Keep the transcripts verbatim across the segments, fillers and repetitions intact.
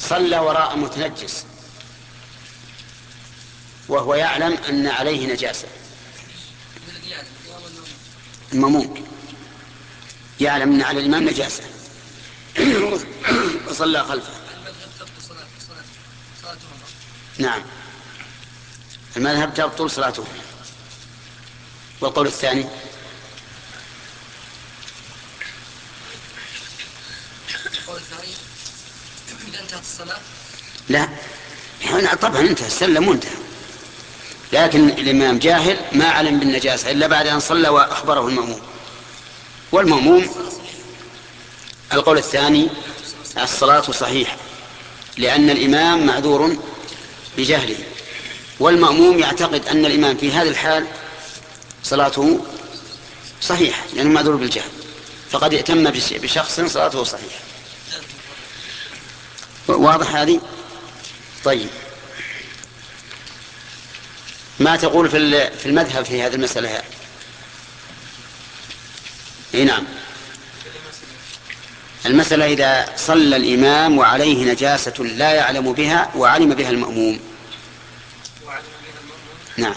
صلى وراء متنجس وهو يعلم أن عليه نجاسة، المأموم يعلم أن على الإمام نجاسة وصلى خلفه. نعم، المذهب تبطل صلاته. والقول الثاني إذا انتهت الصلاة لا، طبعا انتهى، السلم وانتهى، لكن الإمام جاهل ما علم بالنجاسة إلا بعد أن صلى وأخبره المأموم. والمأموم القول الثاني الصلاة صحيحة، لأن الإمام معذور بجهله، والمأموم يعتقد أن الإمام في هذه الحال صلاته صحيحة لأنه معذور بالجهل، فقد ائتم بشخص صلاته صحيحة. واضح هذه؟ طيب، ما تقول في المذهب في هذه المسألة؟ اي نعم، المسألة إذا صلى الإمام وعليه نجاسة لا يعلم بها وعلم بها المأموم. نعم،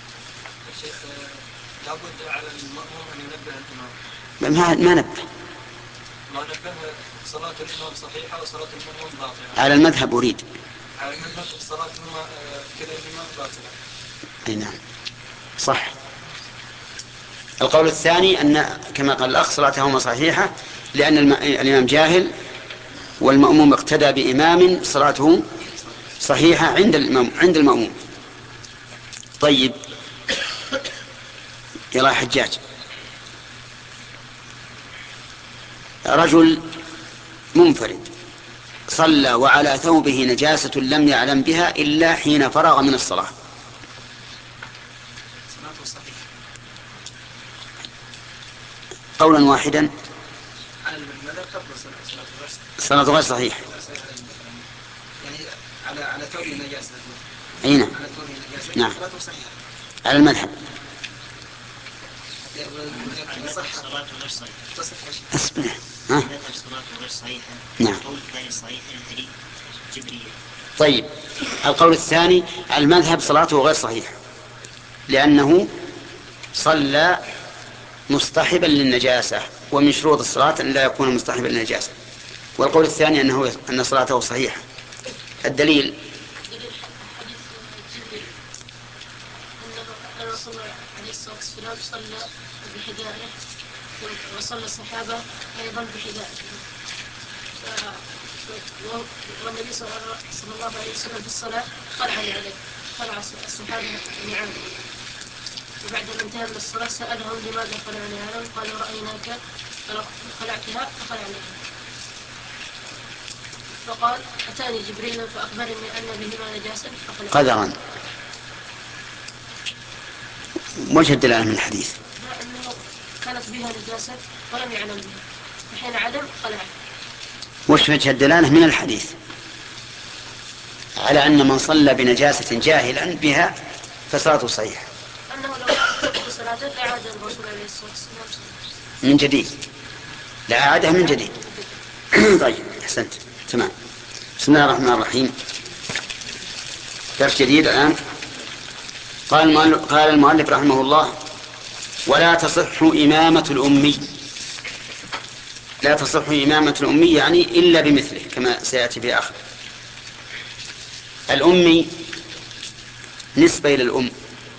لابد على المأموم أن ينبه الإمام. ما ما نبه. ما نبه صلاة الإمام صحيحة وصلاة المأموم باطلة. على المذهب أريد. على المذهب صلاة كذا الإمام باطلة. أي نعم صح. القول الثاني أن كما قال الأخ صلاتهما صحيحة لأن الإمام جاهل والمأموم اقتدى بإمام صلاته صحيحة عند الإمام عند المأموم. طيب، يلا حجاج، رجل منفرد صلى وعلى ثوبه نجاسة لم يعلم بها إلا حين فرغ من الصلاة، قولا واحدا صلاة غير صحيحة. يعني على على ثوبه نجاسة. أي نعم. نعم على المذهب. اسمع ها. نعم. طيب، القول الثاني المذهب صلاته غير صحيحة لأنه صلى مصطحبا للنجاسة، ومن شروط الصلاة أن لا يكون مصطحبا للنجاسة. والقول الثاني أنه أن صلاته صحيحة. الدليل صلى بحذائه وصلى الصحابة أيضا بحذائه، والنبي صلى الله عليه وسلم في الصلاة خلع عليه خلع الصحابة نعم، وبعد ما انتهى من الصلاة سألهم لماذا خلع نعالهم؟ قالوا رأيناك خلعتها فخلع عليها. فقال أتاني جبريل فأخبرني أن بهما نجاسة فخلع قدرا. وجه الدلالة من الحديث؟ أنه كانت بها نجاسة ولم يعلم بها، فحين علم خلع. وش وجه الدلالة من الحديث على أن من صلى بنجاسة جاهلا بها فصلاته صحيحة؟ أنه لو كانت صلاته لأعاد الرسول عليه الصلاة والسلام من جديد، لأعادها من جديد. طيب، أحسنت، تمام. بسم الله الرحمن الرحيم. درس جديد الآن. قال قال المؤلف رحمه الله: ولا تصح إمامة الأمي. لا تصح إمامة الأمي يعني إلا بمثله كما سيأتي في آخر. الأمي نسبة إلى الأم،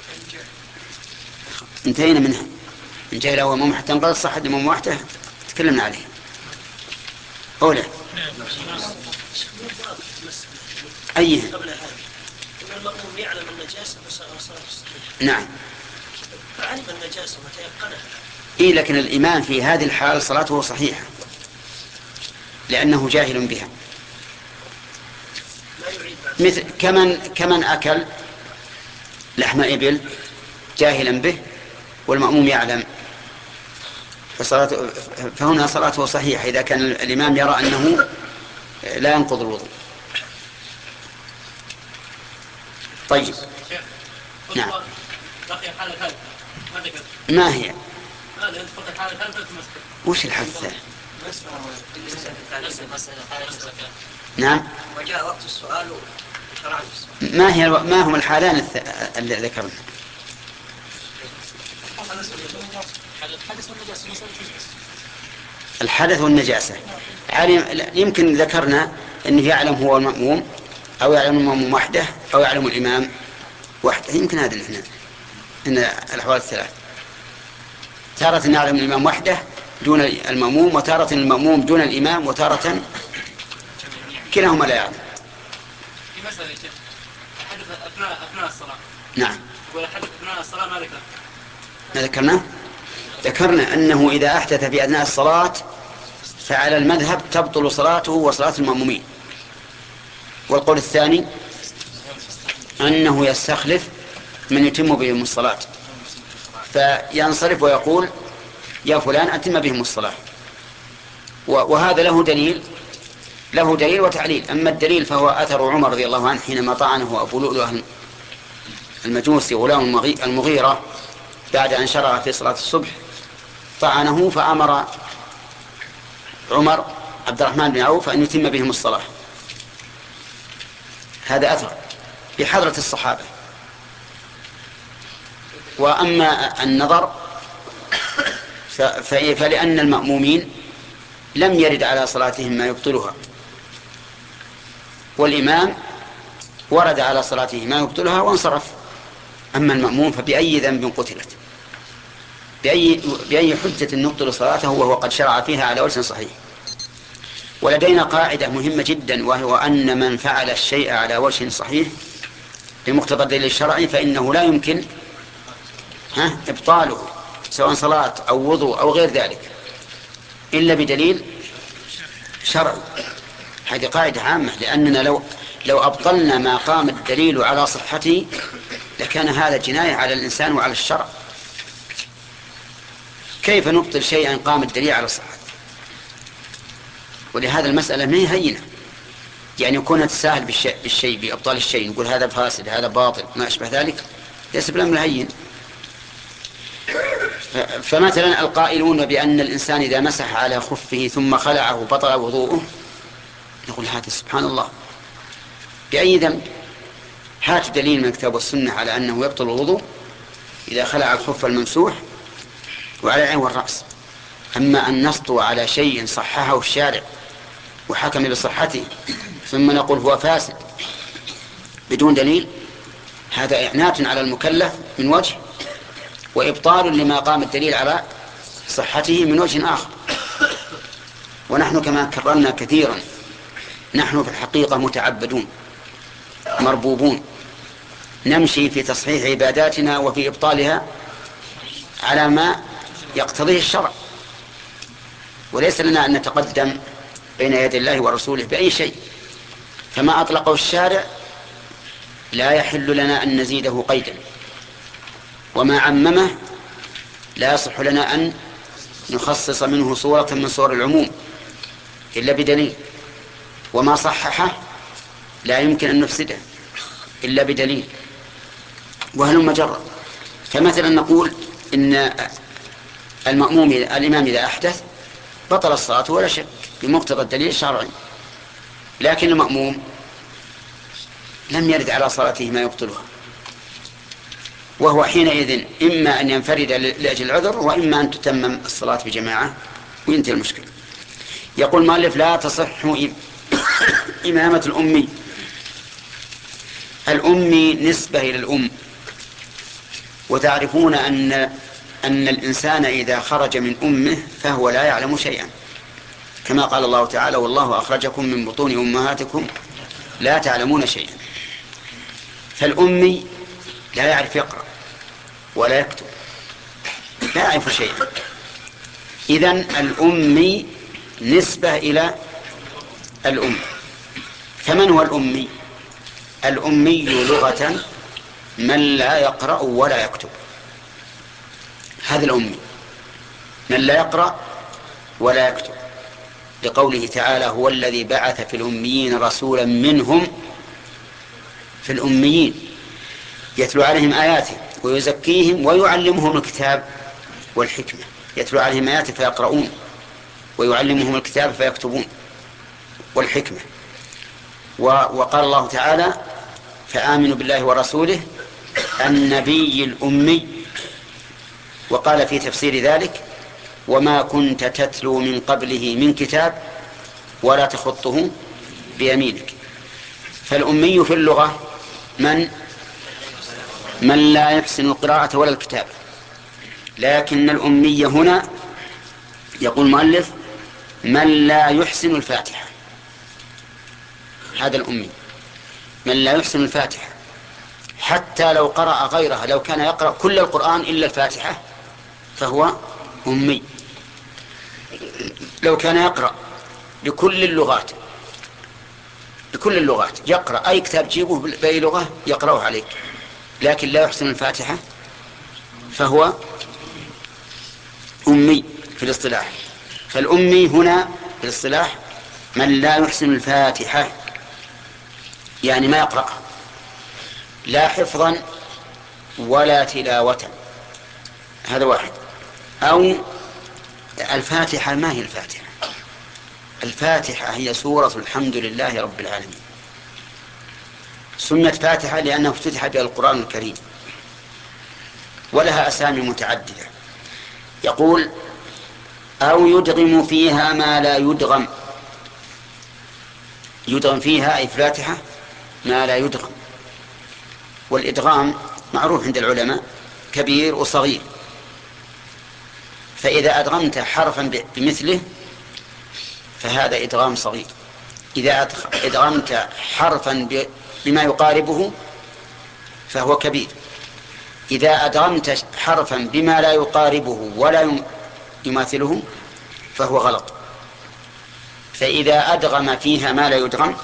انتهينا منها، من جهل هو أمم حتى انقضت صحة أمم واحدة تكلمنا عليه. أولى أيه؟ المأموم يعلم النجاسة وصلاته صحيحة. نعم. فعلم النجاسة وتيقنها. إيه، لكن الإمام في هذه الحال صلاته صحيحة لأنه جاهل بها. مثل كمن كمن أكل لحم إبل جاهلا به والمأموم يعلم، فصلاته فهنا صلاته صحيحة إذا كان الإمام يرى أنه لا ينقض الوضوء. طيب، نعم. ما هي؟ وش الحالة الثالثة؟ نعم. وجاء وقت السؤال وشرعت السؤال. ما هي ما هم الحالان اللي ذكرنا؟ الحدث والنجاسة. يمكن ذكرنا أنه يعلم هو المأموم أو يعلم المأموم وحده أو يعلم الإمام وحده. يمكن هذا الاثنين إن الأحوال الثلاث. تارة يعلم الإمام وحده دون المأموم، وتارة المأموم دون الإمام، وتارة كلاهما لا يعلم. في مسألة حدث أثناء أثناء الصلاة. نعم. ولا حدث أثناء الصلاة ما ذكر. ما ذكرنا؟ ذكرنا أنه إذا أحدث في أثناء الصلاة فعلى المذهب تبطل صلاته وصلاة المأمومين. والقول الثاني أنه يستخلف من يتم بهم الصلاة، فينصرف ويقول يا فلان أتم بهم الصلاة. وهذا له دليل له دليل وتعليل. أما الدليل فهو أثر عمر رضي الله عنه حينما طعنه أبو لؤلؤ المجوسي غلام المغيرة بعد أن شرع في صلاة الصبح، طعنه فأمر عمر عبد الرحمن بن عوف أن يتم بهم الصلاة. هذا أثر بحضرة الصحابة. وأما النظر فلأن المأمومين لم يرد على صلاتهم ما يبطلها، والإمام ورد على صلاته ما يبطلها وانصرف. أما المأموم فبأي ذنب قتلت، بأي, بأي حجة نبطل صلاته وهو قد شرع فيها على وجه صحيح. ولدينا قاعدة مهمة جدا، وهو أن من فعل الشيء على وجه صحيح بمقتضى الدليل الشرعي فإنه لا يمكن ها إبطاله، سواء صلاة أو وضوء أو غير ذلك، إلا بدليل شرعي. هذه قاعدة عامة، لأننا لو لو أبطلنا ما قام الدليل على صحته لكان هذا جناية على الإنسان وعلى الشرع. كيف نبطل شيئا قام الدليل على صحته؟ ولهذا المسألة ما هي هينة، يعني يكون نتساهل بالشيء بأبطال الشيء، نقول هذا فاسد هذا باطل ما أشبه ذلك، ليس بالأمر هين. فمثلا القائلون بأن الإنسان إذا مسح على خفه ثم خلعه بطل وضوءه، نقول هذا سبحان الله بأي ذنب؟ هات دليل من الكتاب والسنة على أنه يبطل الوضوء إذا خلع الخف الممسوح وعلى العين والرأس. أما أن نسطو على شيء صححه الشارع وحكم بصحته ثم نقول هو فاسد بدون دليل، هذا إعنات على المكلف من وجه، وإبطال لما قام الدليل على صحته من وجه آخر. ونحن كما كررنا كثيرا نحن في الحقيقة متعبدون مربوبون، نمشي في تصحيح عباداتنا وفي إبطالها على ما يقتضيه الشرع، وليس لنا أن نتقدم بين يد الله ورسوله بأي شيء. فما أطلقه الشارع لا يحل لنا أن نزيده قيدا، وما عممه لا يصح لنا أن نخصص منه صورة من صور العموم إلا بدليل، وما صححه لا يمكن أن نفسده إلا بدليل. وهل مجرد؟ فمثلا نقول إن المأموم الإمام إذا أحدث بطل الصلاة ولا شك بمقتضى الدليل الشرعي، لكن المأموم لم يرد على صلاته ما يبطلها، وهو حينئذ إما أن ينفرد لأجل العذر وإما أن تتمم الصلاة بجماعة وينتهي المشكلة. يقول مؤلف لا تصح إمامة الأمي. الأمي نسبة إلى الأم، وتعرفون أن أن الإنسان إذا خرج من أمه فهو لا يعلم شيئا، كما قال الله تعالى والله أخرجكم من بطون أمهاتكم لا تعلمون شيئا. فالأمي لا يعرف يقرأ ولا يكتب، لا يعرف شيئا. إذن الأمي نسبة إلى الأم. فمن هو الأمي؟ الأمي لغة من لا يقرأ ولا يكتب، هذا الأمي من لا يقرأ ولا يكتب، لقوله تعالى هو الذي بعث في الأميين رسولا منهم، في الأميين يتلو عليهم آياته ويزكيهم ويعلمهم الكتاب والحكمة. يتلو عليهم آياته فيقرؤون ويعلمهم الكتاب فيكتبون والحكمة. وقال الله تعالى فآمنوا بالله ورسوله النبي الأمي. وقال في تفسير ذلك وما كنت تتلو من قبله من كتاب ولا تخطه بيمينك. فالأمي في اللغة من من لا يحسن القراءة ولا الكتابة، لكن الأمي هنا يقول المؤلف من لا يحسن الفاتحة، هذا الأمي من لا يحسن الفاتحة، حتى لو قرأ غيرها، لو كان يقرأ كل القرآن إلا الفاتحة فهو أمي. لو كان يقرأ بكل اللغات بكل اللغات يقرأ أي كتاب جيبه بأي لغة يقرأه عليك، لكن لا يحسن الفاتحة فهو أمي في الاصطلاح. فالأمي هنا في الاصطلاح من لا يحسن الفاتحة، يعني ما يقرأ لا حفظا ولا تلاوة، هذا واحد. أو الفاتحة ما هي الفاتحة؟ الفاتحة هي سورة الحمد لله رب العالمين، سميت فاتحة لأنه افتتح بها القرآن الكريم، ولها أسامي متعددة. يقول أو يدغم فيها ما لا يدغم، يدغم فيها أي فاتحة ما لا يدغم. والإدغام معروف عند العلماء كبير وصغير، فإذا أدغمت حرفا بمثله فهذا إدغام صغير، إذا أدغمت حرفا بما يقاربه فهو كبير، إذا أدغمت حرفا بما لا يقاربه ولا يماثله فهو غلط. فإذا أدغم فيها ما لا يدغم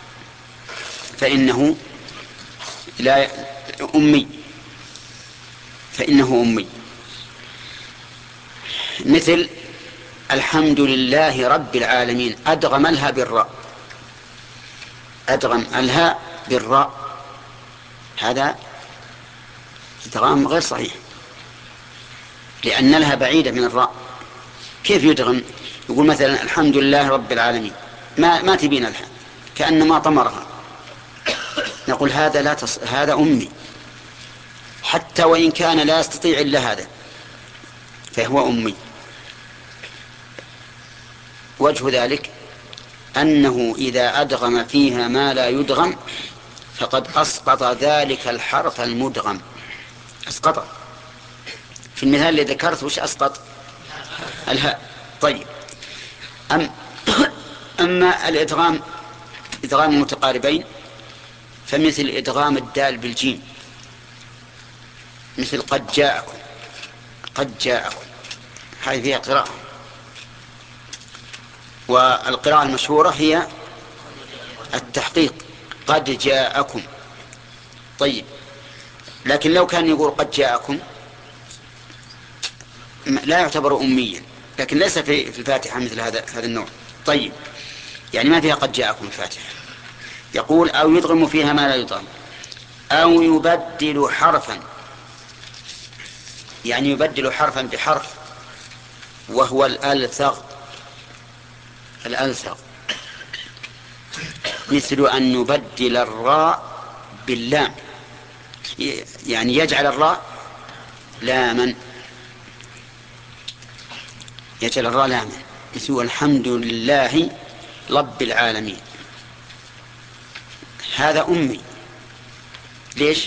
فإنه لا أمي فإنه أمي. مثل الحمد لله رب العالمين، أدغم الها بالراء، أدغم الها بالراء، هذا إدغام غير صحيح لأن لها بعيدة من الراء. كيف يدغم؟ يقول مثلا الحمد لله رب العالمين، ما ما تبين الها، كأنما طمرها. نقول هذا لا تص... هذا أمي، حتى وإن كان لا يستطيع إلا هذا فهو أمي. وجه ذلك أنه إذا أدغم فيها ما لا يدغم فقد أسقط ذلك الحرف المدغم، أسقط. في المثال اللي ذكرت وش أسقط؟ الهاء. طيب أم أما الإدغام إدغام المتقاربين فمثل إدغام الدال بالجيم، مثل قد جاءكم، قد جاءكم، هذه فيها قراءة، والقراءة المشهورة هي التحقيق قد جاءكم. طيب لكن لو كان يقول قد جاءكم لا يعتبر أميا، لكن ليس في الفاتحة مثل هذا هذا النوع. طيب يعني ما فيها قد جاءكم الفاتحة. يقول أو يدغم فيها ما لا يدغم، أو يبدل حرفا، يعني يبدل حرفا بحرف، وهو الألثغ. الألثغ مثل أن يبدل الراء باللام، يعني يجعل الراء لاما، يجعل الراء لاما، مثل الحمد لله رب العالمين، هذا أمي. ليش؟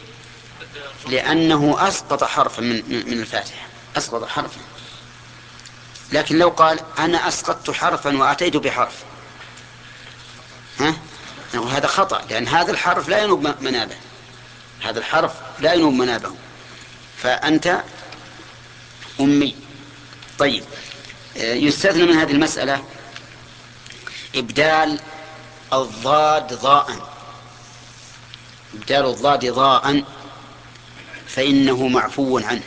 لأنه أسقط حرفا من من الفاتحة، أسقط حرفا. لكن لو قال أنا أسقطت حرفا وأتيت بحرف، ها؟ هذا خطأ، لأن هذا الحرف لا ينوب منابه، هذا الحرف لا ينوب منابه، فأنت أمي. طيب يستثنى من هذه المسألة إبدال الضاد ضاء، إبدال الضاد ضاء فإنه معفو عنه،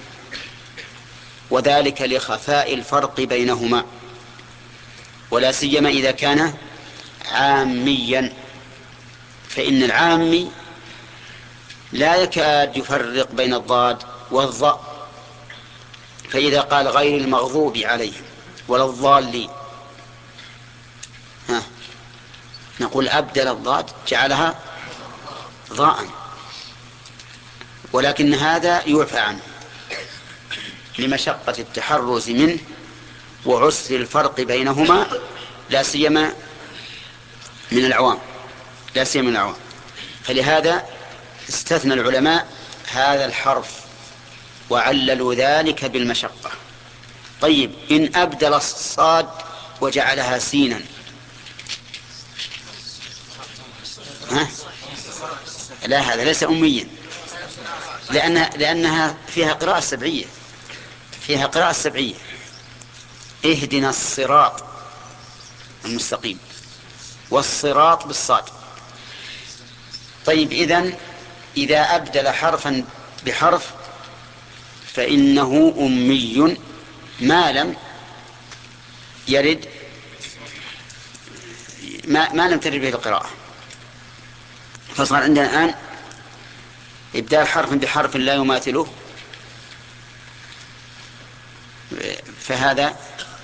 وذلك لخفاء الفرق بينهما، ولا سيما إذا كان عاميا، فإن العامي لا يكاد يفرق بين الضاد والضاء، فإذا قال غير المغضوب عليهم ولا الضالين نقول أبدل الضاد جعلها ضاء، ولكن هذا يعفى عنه لمشقة التحرز منه وعسر الفرق بينهما، لا سيما من العوام لا سيما من العوام فلهذا استثنى العلماء هذا الحرف وعللوا ذلك بالمشقة. طيب إن أبدل الصاد وجعلها سينا، ها؟ لا، هذا ليس أميا، لأنها, لأنها فيها قراءة سبعية فيها قراءة سبعية اهدنا الصراط المستقيم، والصراط بالصاد. طيب إذن إذا أبدل حرفا بحرف فإنه أمي ما لم يرد ما, ما لم ترد به القراءة. فصار عندنا الآن إبدال حرف بحرف لا يماثله، فهذا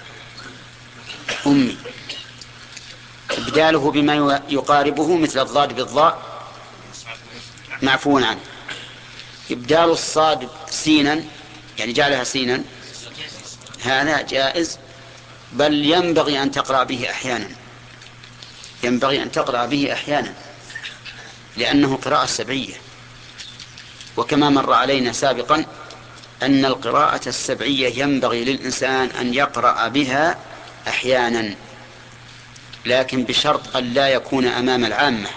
أمي. إبداله بما يقاربه مثل الضاد بالضاء معفو عنه. إبدال الصاد سينا يعني جعلها سينا هذا جائز، بل ينبغي أن تقرأ به أحيانا ينبغي أن تقرأ به أحيانا لأنه قراءة سبعية. وكما مر علينا سابقا أن القراءة السبعية ينبغي للإنسان أن يقرأ بها أحيانا، لكن بشرط أن لا يكون أمام العامة،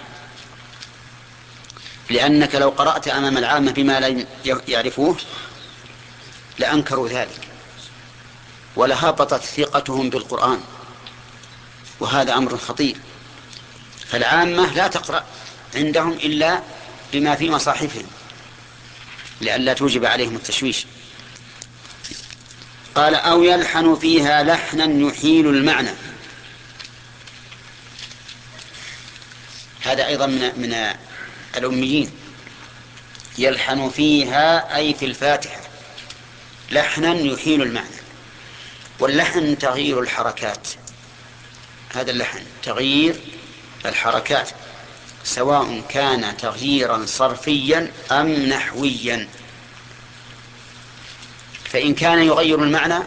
لأنك لو قرأت أمام العامة بما لا يعرفوه لأنكروا ذلك ولهبطت ثقتهم بالقرآن، وهذا أمر خطير. فالعامة لا تقرأ عندهم إلا بما في مصاحفهم لئلا توجب عليهم التشويش. قال أو يلحن فيها لحنا يحيل المعنى، هذا أيضا من, من الأميين. يلحن فيها أي في الفاتحة لحنا يحيل المعنى، واللحن تغيير الحركات، هذا اللحن تغيير الحركات سواء كان تغييرا صرفيا أم نحويا. فإن كان يغير المعنى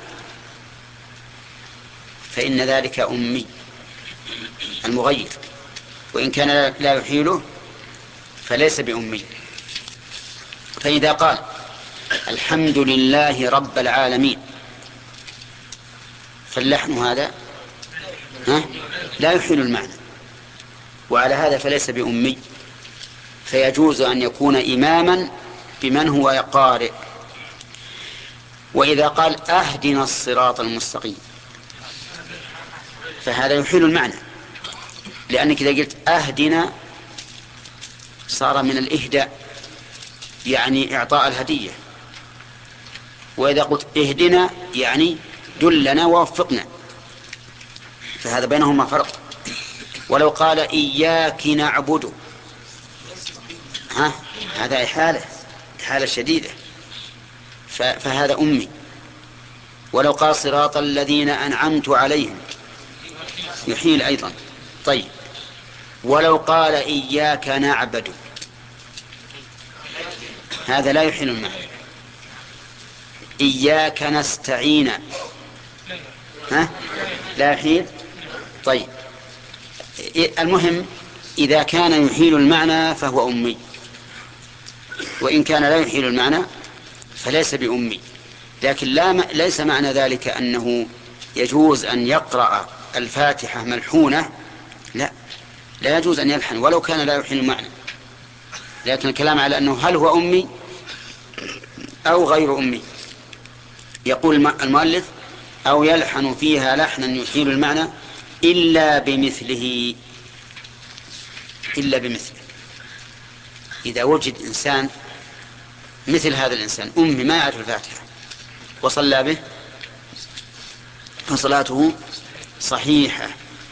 فإن ذلك أمي المغير، وإن كان لا يحيله فليس بأمي. فإذا قال الحمد لله رب العالمين فاللحن هذا ها لا يحيل المعنى، وعلى هذا فليس بأمي، فيجوز أن يكون إماما بمن هو قارئ. وإذا قال أهدنا الصراط المستقيم فهذا يحيل المعنى، لأنك إذا قلت أهدنا صار من الإهداء يعني إعطاء الهدية، وإذا قلت اهدنا يعني دلنا ووفقنا، فهذا بينهما فرق. ولو قال إياك نعبد ها هذا إحالة إحالة شديدة، فهذا أمي. ولو قال صراط الذين أنعمت عليهم يحيل أيضا. طيب ولو قال إياك نعبد هذا لا يحيل المعنى. إياك نستعين ها لا يحيل. طيب المهم إذا كان يحيل المعنى فهو أمي، وإن كان لا يحيل المعنى فليس بأمي. لكن لا م... ليس معنى ذلك أنه يجوز أن يقرأ الفاتحة ملحونة، لا لا يجوز أن يلحن ولو كان لا يحيل المعنى، لكن الكلام على أنه هل هو أمي أو غير أمي. يقول المؤلف أو يلحن فيها لحنا يحيل المعنى إلا بمثله إلا بمثله إذا وجد إنسان مثل هذا الإنسان أمي ما يعرف الفاتحة وصلى به فصلاته صحيحة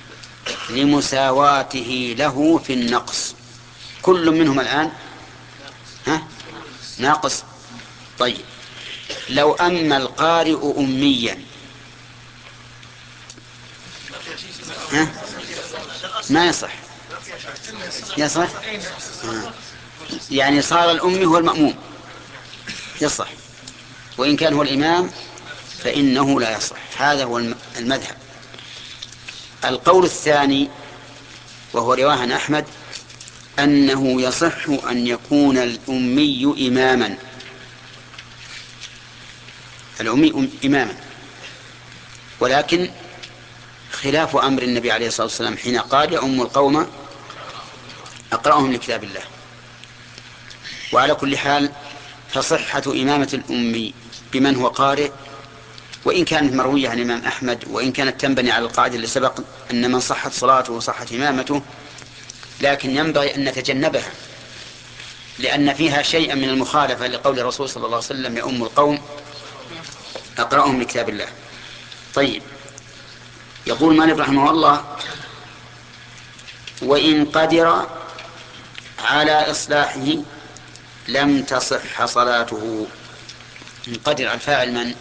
لمساواته له في النقص. كل منهم الآن ها ناقص. طيب لو أما القارئ أميا ها ما يصح يصح. آه. يعني صار الأمي هو المأموم يصح، وإن كان هو الإمام فإنه لا يصح. هذا هو المذهب. القول الثاني وهو رواه عن أحمد أنه يصح أن يكون الأمي إماما، الأمي إماما، ولكن خلاف أمر النبي عليه الصلاة والسلام حين قال يؤم القوم أقرأهم لكتاب الله. وعلى كل حال فصحة إمامة الأمي بمن هو قارئ، وإن كانت مروية عن الإمام أحمد، وإن كانت تنبني على القاعدة اللي سبق أن من صحت صلاته وصحت إمامته، لكن ينبغي أن نتجنبها لأن فيها شيئا من المخالفة لقول الرسول صلى الله عليه وسلم يؤم القوم أقرأهم لكتاب الله. طيب، يقول مالك رحمه الله: وإن قدر على إصلاحه لم تصح صلاته. إن قدر الفاعل من؟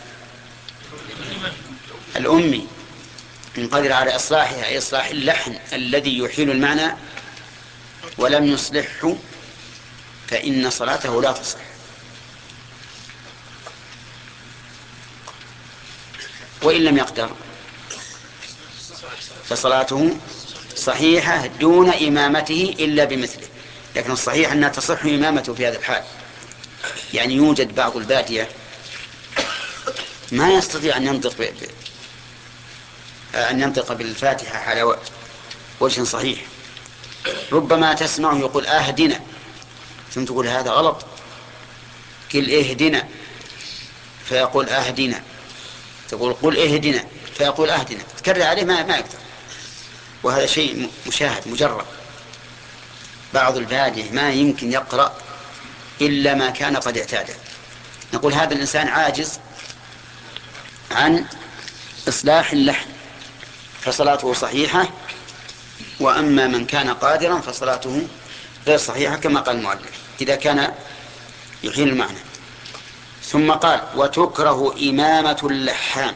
الأمي. إن قدر على إصلاحها أي إصلاح اللحن الذي يحيل المعنى ولم يصلحه فإن صلاته لا تصح. وإن لم يقدر فصلاته صحيحة دون إمامته إلا بمثله. لكن الصحيح أنها تصح إمامته في هذا الحال. يعني يوجد بعض البادية ما يستطيع أن ينطق ب... أن ينطق بالفاتحة على وجه صحيح، ربما تسمعه يقول أهدنا، ثم تقول هذا غلط، قل اهدنا فيقول أهدنا، تقول قل اهدنا فيقول أهدنا، تكرر عليه ما ما يقدر. وهذا شيء مشاهد مجرد. بعض البادية ما يمكن يقرأ إلا ما كان قد اعتاده. نقول هذا الإنسان عاجز عن إصلاح اللحن فصلاته صحيحة، وأما من كان قادرا فصلاته غير صحيحة كما قال المؤلف إذا كان يحيل المعنى. ثم قال: وتكره إمامة اللحان.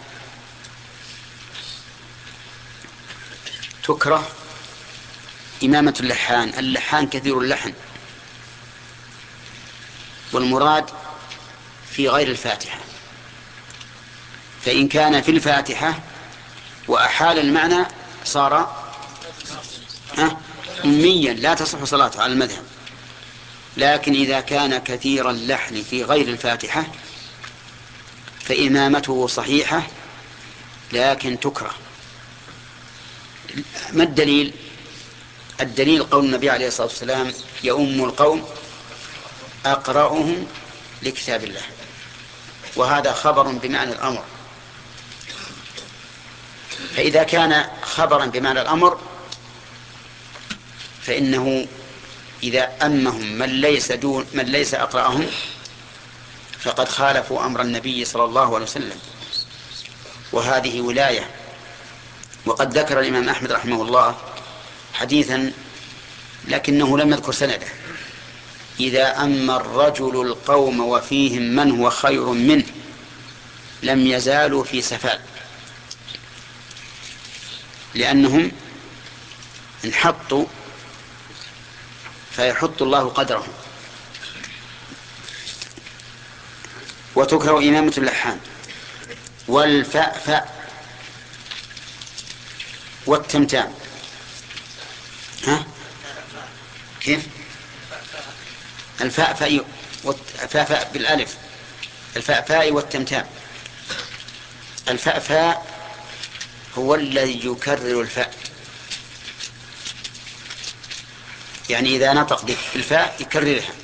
تكره إمامة اللحان. اللحان كثير اللحن، والمراد في غير الفاتحة. فإن كان في الفاتحة وأحال المعنى صار أميا لا تصح صلاته على المذهب. لكن إذا كان كثير اللحن في غير الفاتحة فإمامته صحيحة لكن تكره. ما الدليل؟ الدليل قول النبي عليه الصلاة والسلام يؤم القوم أقرأهم لكتاب الله، وهذا خبر بمعنى الأمر. فإذا كان خبرا بمعنى الأمر فإنه إذا أمهم من ليس دون من ليس أقرأهم فقد خالفوا أمر النبي صلى الله عليه وسلم، وهذه ولاية. وقد ذكر الإمام أحمد رحمه الله حديثا لكنه لم يذكر سنده: إذا أما الرجل القوم وفيهم من هو خير منه لم يزالوا في سفال، لأنهم انحطوا فيحط الله قدرهم. وتكره إمامة اللحان والفأفأ والتمتام. ها كيف؟ الفأفأ والفأفأ بالألف، الفأفاء والتمتام. الفأفاء هو الذي يكرر الفاء، يعني إذا نطق بالفاء يكررها،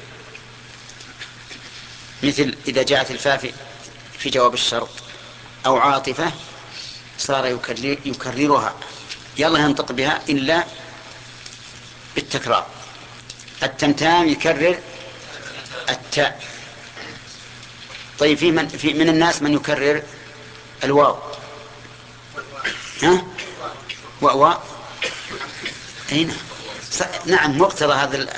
مثل إذا جاءت الفاء في جواب الشرط أو عاطفة صار يكرر يكررها، يلا ينطق بها إلا بالتكرار. التمتام يكرر التاء. طيب في من, في من الناس من يكرر الواو. ها واو هنا نعم، مقتضى هذا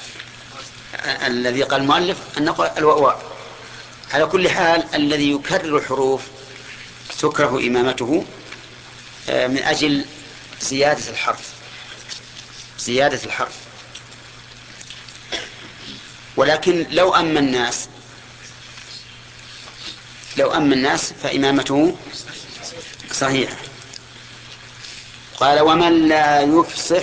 الذي قال المؤلف أن نقول الواو. على كل حال الذي يكرر الحروف تكره إمامته من أجل زيادة الحرف. زيادة الحرف. ولكن لو أما الناس لو أما الناس فإمامته صحيحة. قال ومن لا يفصح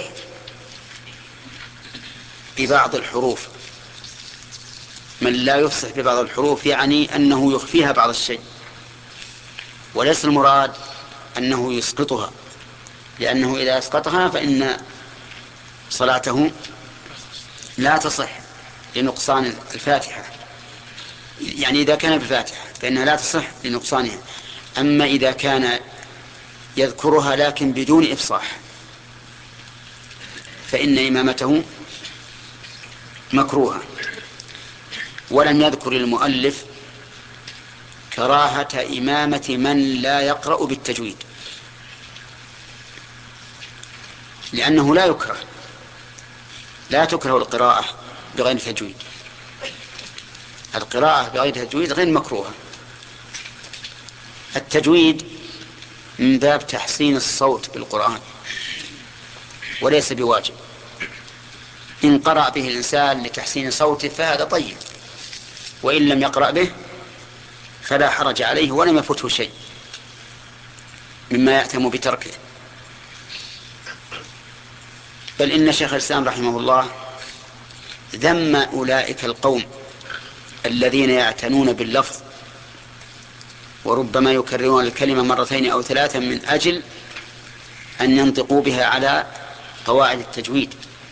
ببعض الحروف. من لا يفصح ببعض الحروف يعني أنه يخفيها بعض الشيء، وليس المراد أنه يسقطها، لأنه إذا أسقطها فإن صلاته لا تصح لنقصان الفاتحة، يعني إذا كان بالفاتحة فإنها لا تصح لنقصانها. أما إذا كان يذكرها لكن بدون إفصاح فإن إمامته مكروهة. ولم يذكر المؤلف كراهة إمامة من لا يقرأ بالتجويد، لأنه لا يكره لا تكره القراءة بغير تجويد. القراءة بغير تجويد غير مكروهة. التجويد من باب تحسين الصوت بالقرآن وليس بواجب. إن قرأ به الإنسان لتحسين صوته فهذا طيب، وإن لم يقرأ به فلا حرج عليه ولم يفته شيء مما يأثم بتركه. بل إن شيخ الإسلام رحمه الله ذم أولئك القوم الذين يعتنون باللفظ وربما يكررون الكلمة مرتين أو ثلاثا من أجل أن ينطقوا بها على قواعد التجويد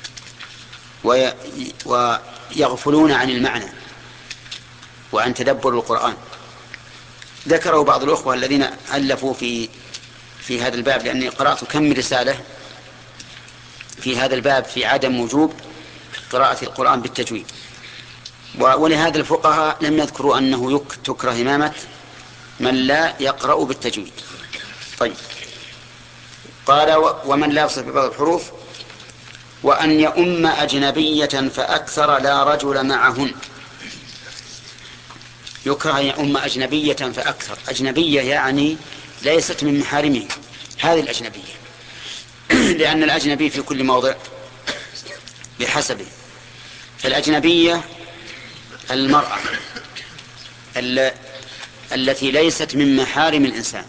ويغفلون عن المعنى وعن تدبر القرآن. ذكره بعض الأخوة الذين ألفوا في في هذا الباب، لأني قرأت كم رسالة في هذا الباب في عدم وجوب قراءة القرآن بالتجويد. ولهذا الفقهاء لم يذكروا أنه تكره إمامة من لا يقرأ بالتجويد. طيب، قال ومن لا يفصح ببعض الحروف وأن يؤم أجنبية فأكثر لا رجل معهن. يكره أن يؤم أجنبية فأكثر. أجنبية يعني ليست من محارمه، هذه الأجنبية لأن الأجنبي في كل موضع بحسبه. فالأجنبية المرأة التي ليست من محارم الإنسان.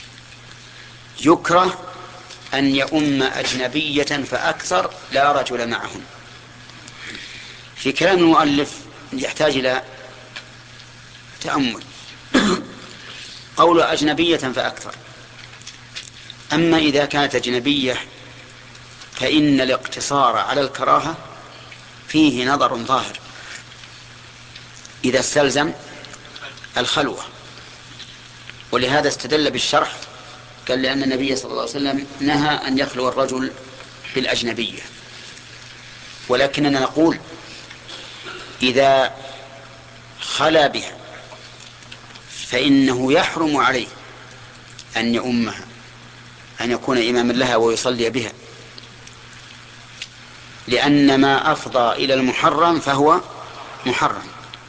يكره أن يؤم أجنبية فأكثر لا رجل معهن. في كلام المؤلف يحتاج إلى تأمل. قول أجنبية فأكثر، أما إذا كانت أجنبية فإن الاقتصار على الكراهة فيه نظر ظاهر إذا استلزم الخلوة. ولهذا استدل بالشرح، قال لأن النبي صلى الله عليه وسلم نهى أن يخلو الرجل بالأجنبية. ولكننا نقول إذا خلا بها فإنه يحرم عليه أن يؤمها، أن يكون إماما لها ويصلي بها، لأن ما أفضى إلى المحرم فهو محرم.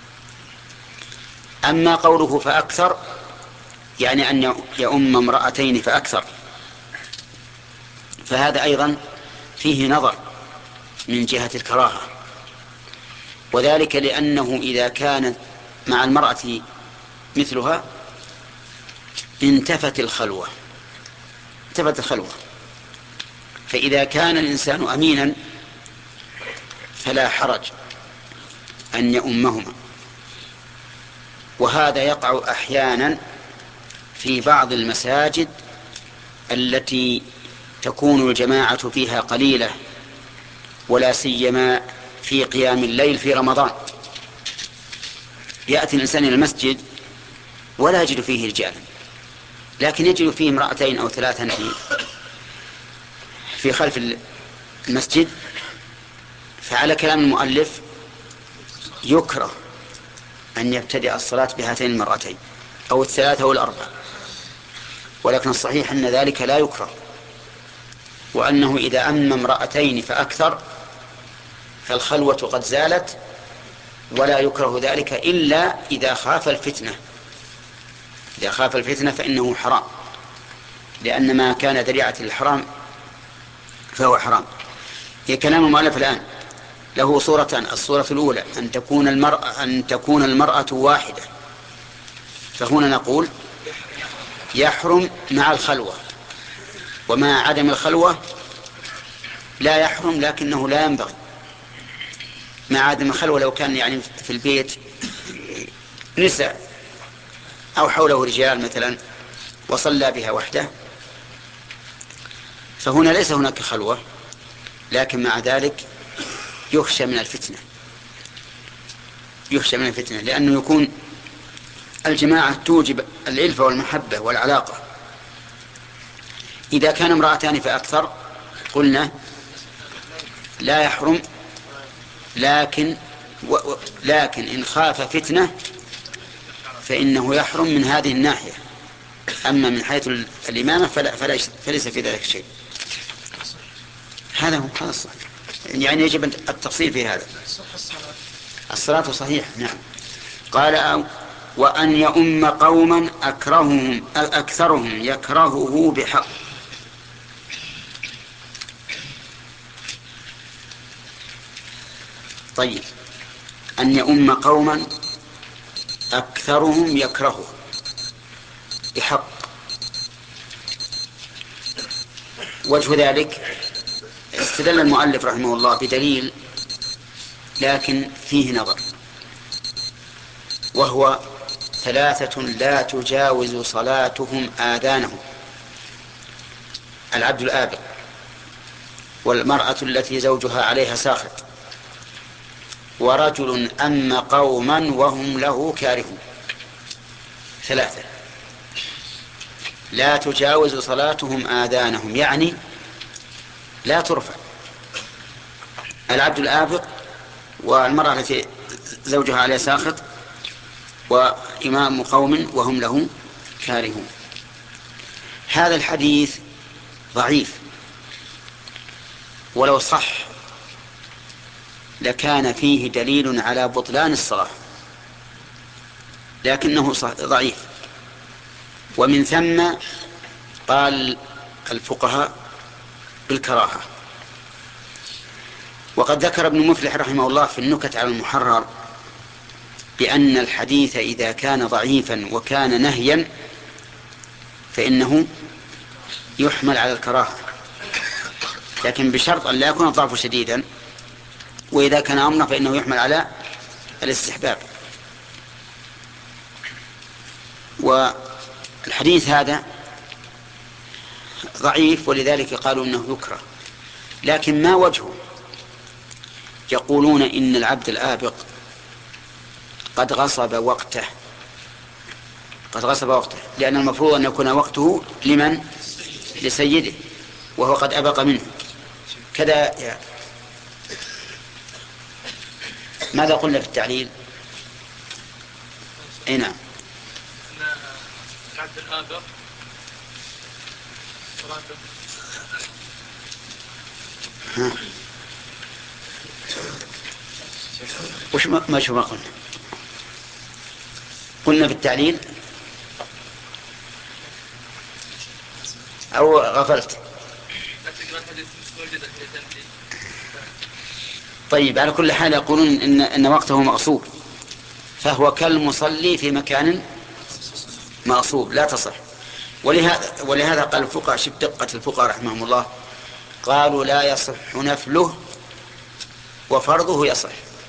أما قوله فأكثر يعني أن يؤم امرأتين فأكثر، فهذا أيضا فيه نظر من جهة الكراهة، وذلك لأنه إذا كانت مع المرأة مثلها انتفت الخلوة انتفت الخلوة فإذا كان الإنسان أمينا فلا حرج أن يؤمهما. وهذا يقع أحيانا في بعض المساجد التي تكون الجماعة فيها قليلة، ولا سيما في قيام الليل في رمضان. يأتي الإنسان إلى المسجد ولا يجد فيه رجالا، لكن يجد فيه امرأتين أو ثلاثا في في خلف المسجد. فعلى كلام المؤلف يكره أن يبتدئ الصلاة بهاتين المرأتين أو الثلاثة أو الأربعة، ولكن الصحيح أن ذلك لا يكره، وأنه إذا أم امرأتين فأكثر فالخلوة قد زالت، ولا يكره ذلك إلا إذا خاف الفتنة. إذا خاف الفتنة فإنه حرام، لأن ما كان ذريعة الحرام فهو حرام. هي كلام المؤلف الآن له صورتان. الصورة الأولى أن تكون المرأة أن تكون المرأة واحدة، فهنا نقول يحرم مع الخلوة، ومع عدم الخلوة لا يحرم لكنه لا ينبغي. مع عدم الخلوة لو كان يعني في البيت نساء أو حوله رجال مثلا وصلى بها وحده فهنا ليس هناك خلوة، لكن مع ذلك يخشى من الفتنة يخشى من الفتنة لأنه يكون الجماعة توجب الألفة والمحبة والعلاقة. إذا كان امرأتان فأكثر قلنا لا يحرم، لكن و لكن إن خاف فتنة فإنه يحرم من هذه الناحية. أما من حيث الإمامة فلا فليس في ذلك شيء. هذا هو هذا الصحيح، يعني يجب التفصيل في هذا. الصلاة صحيح. نعم. قال وأن يؤم قوما أكرههم أكثرهم يكرهه بحق. طيب، أن يؤم قوما أكثرهم يكرهه بحق، وجه ذلك استدل المؤلف رحمه الله بدليل لكن فيه نظر، وهو ثلاثة لا تجاوز صلاتهم آذانهم: العبد الآبق، والمرأة التي زوجها عليها ساخط، ورجل أم قوما وهم له كارهون. ثلاثة لا تجاوز صلاتهم آذانهم، يعني لا ترفع. العبد الآبق والمرأة التي زوجها عليها ساخط وإمام قوم وهم له كارهون. هذا الحديث ضعيف، ولو صح لكان فيه دليل على بطلان الصلاة، لكنه ضعيف. ومن ثم قال الفقهاء بالكراهة. وقد ذكر ابن مفلح رحمه الله في النكت على المحرر بأن الحديث إذا كان ضعيفا وكان نهيا فإنه يحمل على الكراهة، لكن بشرط أن لا يكون الضعف شديدا، وإذا كان أمرا فإنه يحمل على الاستحباب. والحديث هذا ضعيف ولذلك قالوا إنه يكره. لكن ما وجهه؟ يقولون إن العبد الآبق قد غصب وقته قد غصب وقته لأن المفروض أن يكون وقته لمن؟ لسيده، وهو قد أبق منه كذا. يعني ماذا قلنا في التعليل؟ أي نعم، العبد الآبق ها وش ما, ما شو ما قلنا قلنا في التعليل أو غفلت؟ طيب، على كل حال يقولون إن, إن وقته مغصوب، فهو كالمصلي في مكان مغصوب لا تصح. ولهذا, ولهذا قال الفقهاء، شوف دقة الفقهاء رحمهم الله، قالوا لا يصح نفله وفرضه يصح.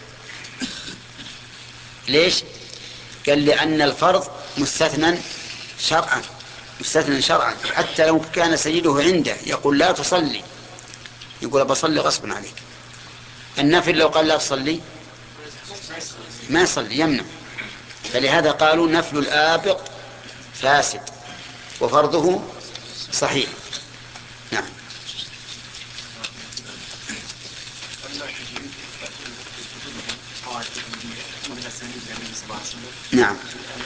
ليش؟ قال لأن الفرض مستثنى شرعا مستثنى شرعا حتى لو كان سيده عنده يقول لا تصلي، يقول بصلي غصبا عليك. النفل لو قال لا تصلي ما يصلي، يمنع. فلهذا قالوا نفل الآبق فاسد وفرضه صحيح. نعم. نعم.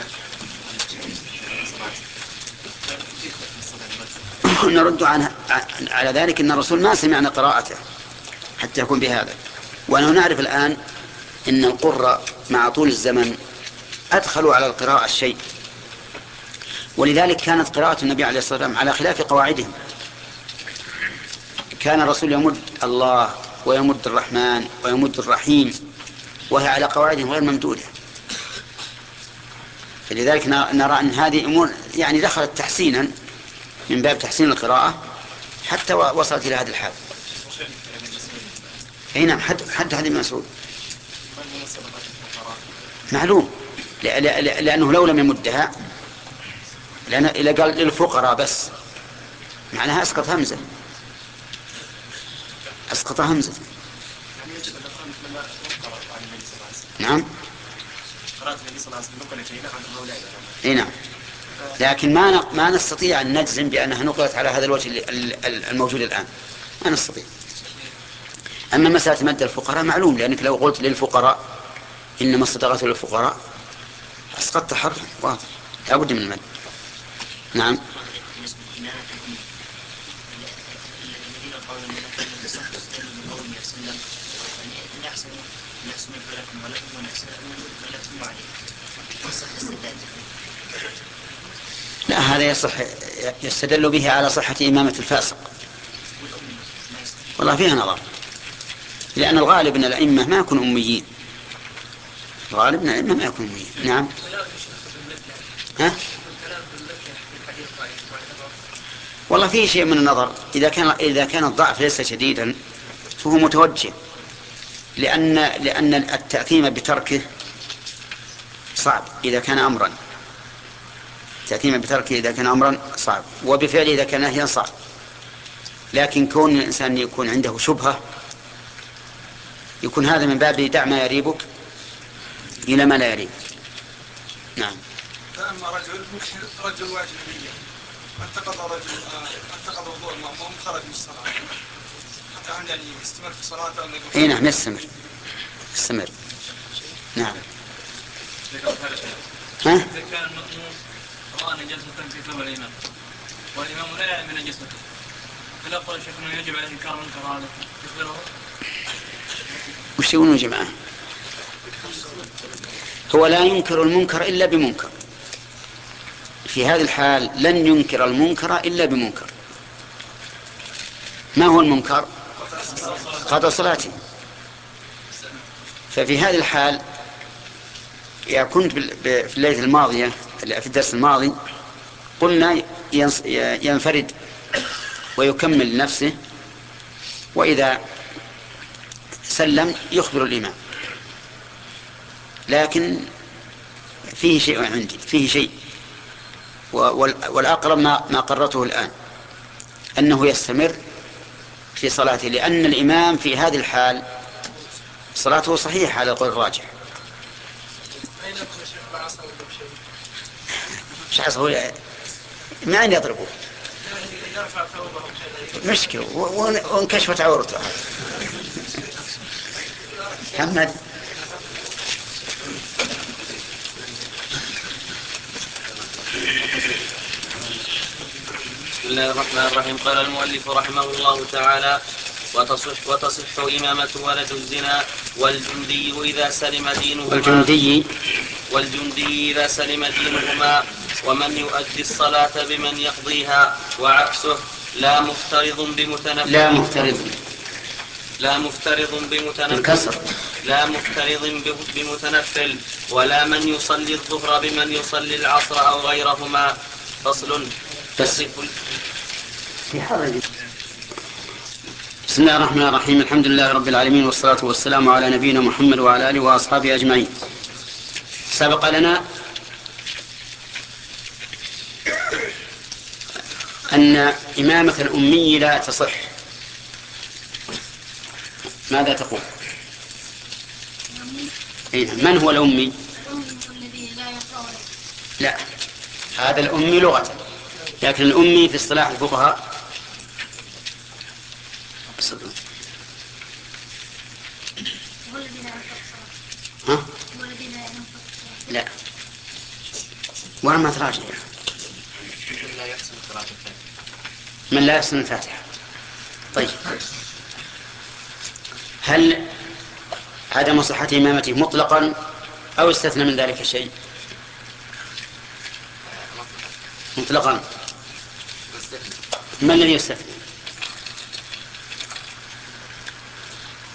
نرد عنها على ذلك أن الرسول ما سمعنا قراءته حتى يكون بهذا. ونحن نعرف الآن أن القراء مع طول الزمن أدخلوا على القراءة الشيء، ولذلك كانت قراءة النبي عليه الصلاة والسلام على خلاف قواعدهم. كان الرسول يمد الله ويمد الرحمن ويمد الرحيم، وهي على قواعد غير ممدودة. فلذلك نرى أن هذه أمور يعني دخلت تحسينا من باب تحسين القراءة حتى وصلت إلى هذا الحال. أي نعم، حد حد هذه مسعود معلوم، لأنه لو لم يمدها لأن إلى قال للفقراء بس معناها أسقط همزة، أسقط همزة. نعم. اي نعم، لكن ما ما نستطيع ان نجزم بانها نقلت على هذا الوجه الموجود الان، ما نستطيع. اما مساله مد الفقراء معلوم، لانك لو قلت للفقراء انما الصدقات للفقراء اسقطت حرفا واضح، لا بد من المد. نعم. لا، هذا يصح يستدل به على صحة إمامة الفاسق. والله فيها نظر، لأن الغالب أن الأئمة ما يكونوا أميين، الغالب أن الأئمة ما يكونوا أميين. نعم. ها؟ والله فيه شيء من النظر، إذا كان إذا كان الضعف ليس شديدا فهو متوجه، لأن لأن التأثيم بتركه صعب إذا كان أمرا، التأثيم بتركه إذا كان أمرا صعب، وبفعله إذا كان نهيا صعب. لكن كون الإنسان يكون عنده شبهة يكون هذا من باب دع ما يريبك إلى ما لا يريبك. نعم. فأما رجل رجل واجب النية انتقض رجل انتقض وضوء المأموم خرج من الصلاة، حتى يعني يستمر في صلاته أو يقول؟ إيه نعم، يستمر يستمر. نعم. ها؟ إذا كان المأموم رأى نجاسة في ثوب الإمام والإمام لا يعلم نجاسته، فلا قول الشيخ أنه يجب عليه إنكار منكر هذا يخبره؟ وش يقولون يا جماعة؟ هو لا ينكر المنكر إلا بمنكر، في هذه الحال لن ينكر المنكر إلا بمنكر. ما هو المنكر؟ قطع صلاته. ففي هذه الحال يا كنت في الليلة الماضية في الدرس الماضي قلنا ينفرد ويكمل نفسه، وإذا سلم يخبر الإمام. لكن فيه شيء عندي، فيه شيء، والأقرب ما قررته الآن أنه يستمر في صلاته، لأن الإمام في هذه الحال صلاته صحيحة على القول الراجح. مش عصه ما أن يضربه مشكلة وانكشفت عورته. محمد. بسم الله الرحمن الرحيم. قال المؤلف رحمه الله تعالى: وتصح, وتصح إمامة ولد الزنا والجندي إذا سلم دينهما والجندي والجندي إذا سلم دينهما، ومن يؤدي الصلاة بمن يقضيها، وعكسه لا مفترض بمتنفل لا مفترض لا مفترض بمتنفل الكسر لا مفترض بمتنفل ولا من يصلي الظهر بمن يصلي العصر أو غيرهما. فصل. بس. بسم الله الرحمن الرحيم. الحمد لله رب العالمين، والصلاة والسلام على نبينا محمد وعلى آله وأصحابه أجمعين. سبق لنا أن إمامة الأمي لا تصح. ماذا تقول؟ من هو الأمي؟ لا، هذا الأمي لغة، لكن الأمي في اصطلاح الفقهاء ها؟ لا، ولا ما تراجع من لا يحسن الفاتحة. طيب، هل عدم صحة إمامته مطلقا أو استثنى من ذلك شيء؟ مطلقا. ما الذي يستثنى؟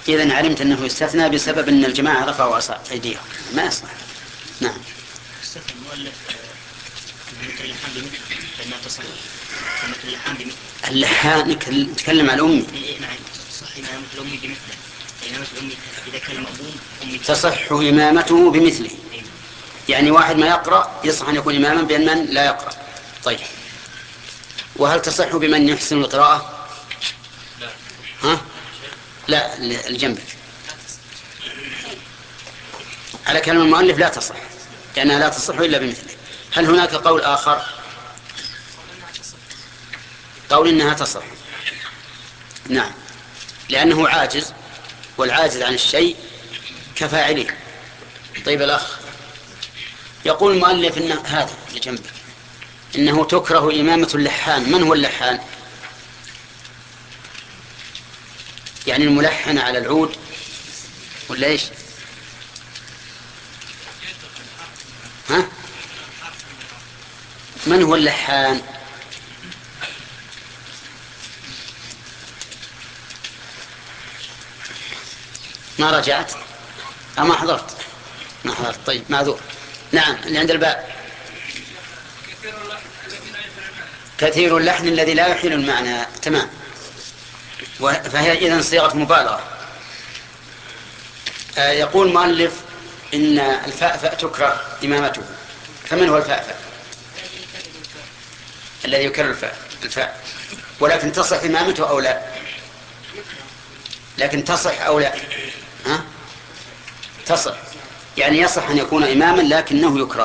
إذن علمت أنه يستثنى بسبب أن الجماعة رفعوا أيديهم ما يصح. نعم. استثنى المؤلف مثل اللحان بمثل لأنها تصح مثل اللحان بمثل اللحان نتكلم عن الأمي. نعم تصح إمامة الأمي بمثله. إمامة الأمي إذا كان المأموم أمي تصح إمامته بمثله. يعني واحد ما يقرأ يصح أن يكون إماما بأن من لا يقرأ. طيب وهل تصح بمن يحسن القراءة؟ لا. ها؟ لا الجنبك على كلام المؤلف لا تصح لأنها لا تصح إلا بمثله. هل هناك قول آخر؟ قول إنها تصح. نعم لأنه عاجز والعاجز عن الشيء كفاعله. طيب الأخ يقول المؤلف إن هذا لجنبك إنه تكره إمامة اللحان. من هو اللحان؟ يعني الملحن على العود ولا إيش؟ ها؟ من هو اللحان؟ ما رجعت أما حضرت ما حضرت. طيب معذور. نعم اللي عند الباب كثير اللحن الذي لا يحيل المعنى. تمام. فهي إذن صيغة مبالغة. آه يقول المؤلف إن الفأفأ تكره إمامته. فمن هو الفأفأ؟ الذي يكرر الفاء الفاء ولكن تصح إمامته أو لا؟ لكن تصح أو لا؟ ها؟ تصح يعني يصح أن يكون إماما لكنه يكره.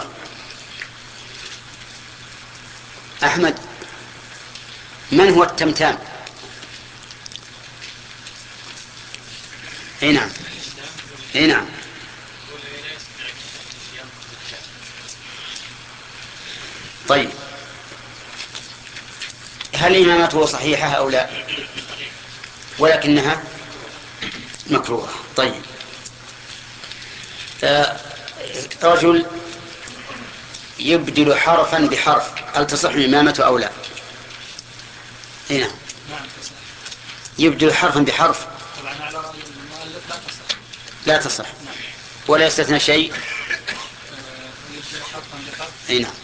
أحمد من هو التمتام؟ اي نعم اي نعم. طيب هل إمامته صحيحة أو لا؟ ولكنها مكروهة. طيب رجل يبدل حرفا بحرف هل تصح إمامته أو لا؟ اي نعم يبدل حرفا بحرف طبعا على رأي المؤلف لا تصح. لا تصح ولا يستثنى شيء. يبدل حرفا بحرف اي نعم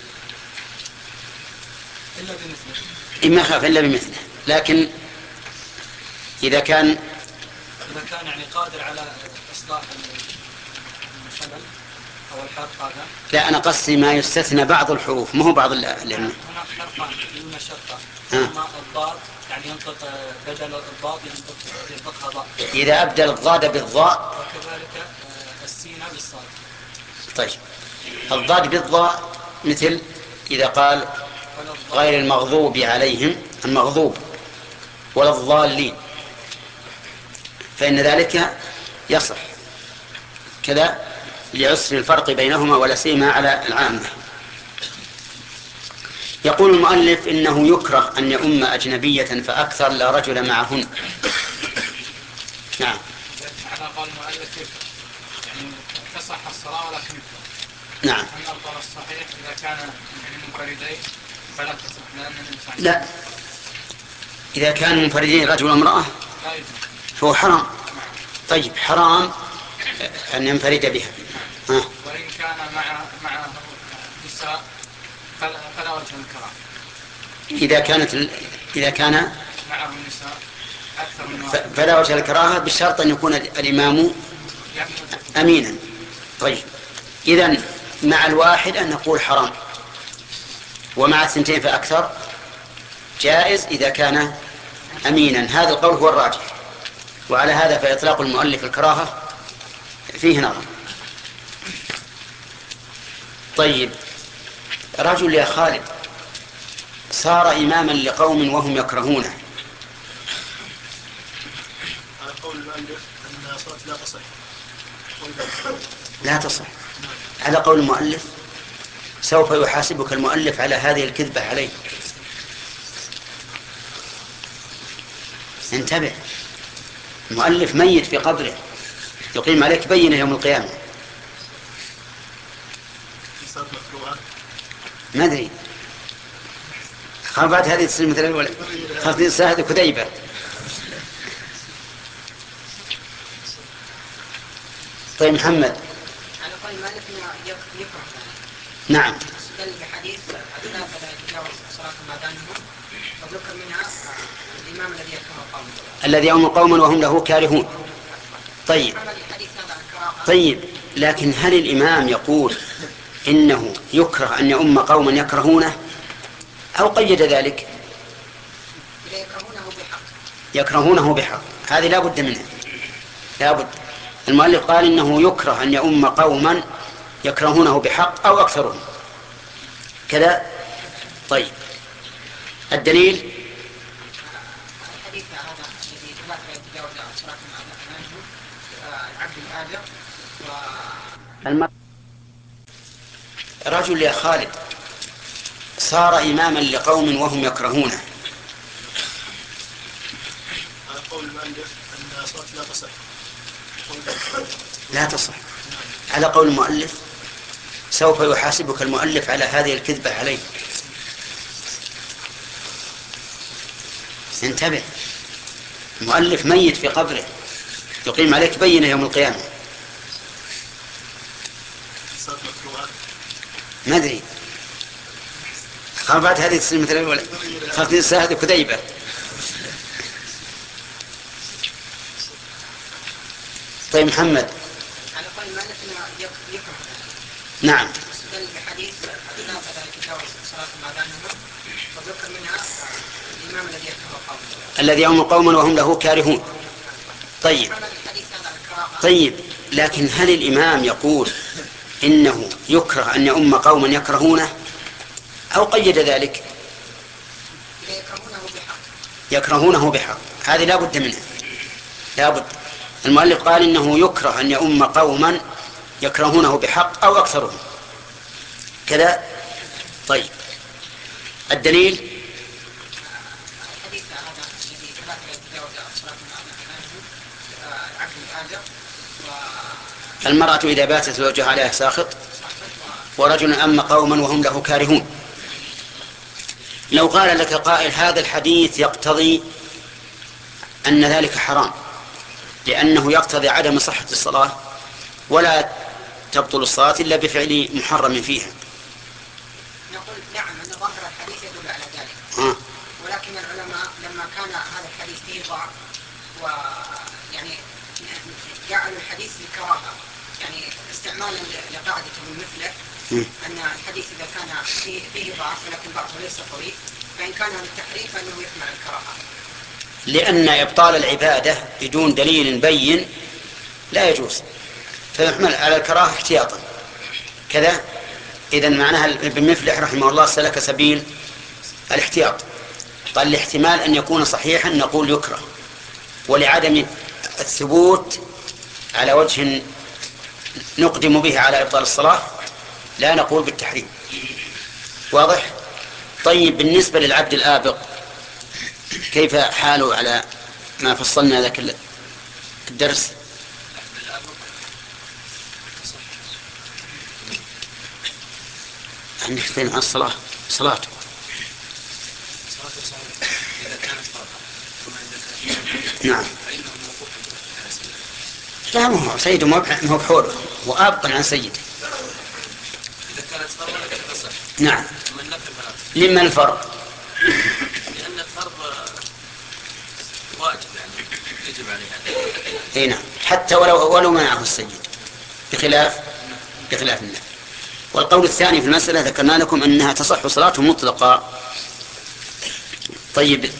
إلا بمثله. إما خاف إلا بمثله. لكن إذا كان إذا كان يعني قادر على إصلاح الخلل أو الحرف هذا. لا أنا قصدي ما يستثنى بعض الحروف مو بعض ال هناك حرفان يقولون شرطة آه. أما الضاد يعني ينطق بدل الضاد ينطق ينطقها ضاء. إذا أبدل الضاد بالضاء وكذلك السين بالصاد. طيب الضاد بالضاء مثل إذا قال غير المغضوب عليهم المغضوب ولا الضالين فإن ذلك يصح كذا لعسر الفرق بينهما ولا سيما على العامة. يقول المؤلف إنه يكره أن يؤم أجنبية فأكثر لا رجل معهن. نعم على قول المؤلف يعني تصح الصلاة ولكن نعم. أما القول الصحيح إذا كان منفردين فلا تصح لأن الإنسان لا إذا كانوا منفردين رجل وامرأة لا يجوز فهو حرام. طيب حرام أن ينفرد بها. ها. وإن كان مع مع نساء فلا, فلا وجه الكراهة. إذا كانت ال... إذا كان معه النساء أكثر من ف... فلا وجه الكراهة بالشرط أن يكون الإمام أمينا. طيب إذن مع الواحد أن نقول حرام ومع الثنتين فأكثر جائز إذا كان أمينا. هذا القول هو الراجح وعلى هذا فإطلاق المؤلف الكراهة فيه نظر. طيب رجل يا خالد صار إماما لقوم وهم يكرهونه. على قول المؤلف أن الصلاة لا تصح. لا تصح على قول المؤلف سوف يحاسبك المؤلف على هذه الكذبة عليه. انتبه المؤلف ميت في قبره يقيم عليك بينة يوم القيامة. ما أدري خاف بعد هذه تصير مثل الأولى خاف تصير هذه كذيبة. طيب محمد. على قول مالك يكره. نعم. استدل بحديث الثلاثة لا يتجاوز صلاة ما بينهم، وذكر منها الإمام الذي يكره قوما. الذي يؤم قوما وهم له كارهون. طيب. طيب لكن هل الإمام يقول إنه يكره أن يؤم قوما يكرهونه أو قيد ذلك؟ يكرهونه بحق. يكرهونه بحق، هذه لا بد منها، لا بد. المؤلف قال إنه يكره أن يؤم قوما يكرهونه بحق أو أكثرهم كذا. طيب الدليل الحديث هذا الذي لا يتجاوز صلاة العبد الآجر الم... رجل يا خالد صار إماما لقوم وهم يكرهونه. على قول المؤلف أن الصلاة لا تصح. لا تصح على قول المؤلف. سوف يحاسبك المؤلف على هذه الكذبة عليه. انتبه، المؤلف ميت في قبره، يقيم عليك بينة يوم القيامة. ما أدري خربت هذه السنة مثل الأولى، خافتني الساهد كذيبة. طيب محمد. على قول مالك يكره. نعم. استدل بحديث الثلاثة لا يتجاوز صلاة ما بينهم، وذكر منها الإمام الذي يكره قوما. الذي يؤم قوما وهم له كارهون. طيب. طيب لكن هل الإمام يقول إنه يكره أن يؤم قوما يكرهونه أو قيد ذلك؟ يكرهونه بحق. يكرهونه بحق، هذه لا بد منها، لا بد. المؤلف قال إنه يكره أن يؤم قوما يكرهونه بحق أو أكثرهم كذا. طيب الدليل الحديث هذا الذي لا يتجاوز صلاة العبد الآجر المرأة إذا باتت زوجها عليها ساخط ورجل أم قوما وهم له كارهون. لو قال لك قائل هذا الحديث يقتضي أن ذلك حرام لأنه يقتضي عدم صحة الصلاة ولا تبطل الصلاة إلا بفعل محرم فيها، نقول نعم أن ظاهر الحديث يدل على ذلك. آه. ولكن العلماء لما كان هذا الحديث فيه ضعف ويعني جعلوا الحديث للكراهة، يعني استعمالا لقاعدة من مثله أن الحديث إذا كان فيه, فيه ضعف ولكن ضعفه ليس قوي فإن كان للتحريف فإنه يحمل الكراهة. لأن إبطال العبادة بدون دليل بين لا يجوز، فيحمل على الكراهة احتياطا كذا. إذن معناها ابن مفلح رحمه الله سلك سبيل الاحتياط. قال الاحتمال أن يكون صحيحا نقول يكره، ولعدم الثبوت على وجه نقدم به على إبطال الصلاة لا نقول بالتحريم. واضح؟ طيب بالنسبة للعبد الآبق كيف حاله على ما فصلنا ذاك الدرس؟ أن يختم عن الصلاة صلاته نعم. لا ما هو سيده ما هو بحوله وآبق عن سيده. نعم. لما الفرق؟ لأن الفرض واجب يعني يجب عليه. اي نعم، حتى ولو ولو منعه السيد بخلاف بخلاف الله. والقول الثاني في المسألة ذكرنا لكم أنها تصح صلاة مطلقة. طيب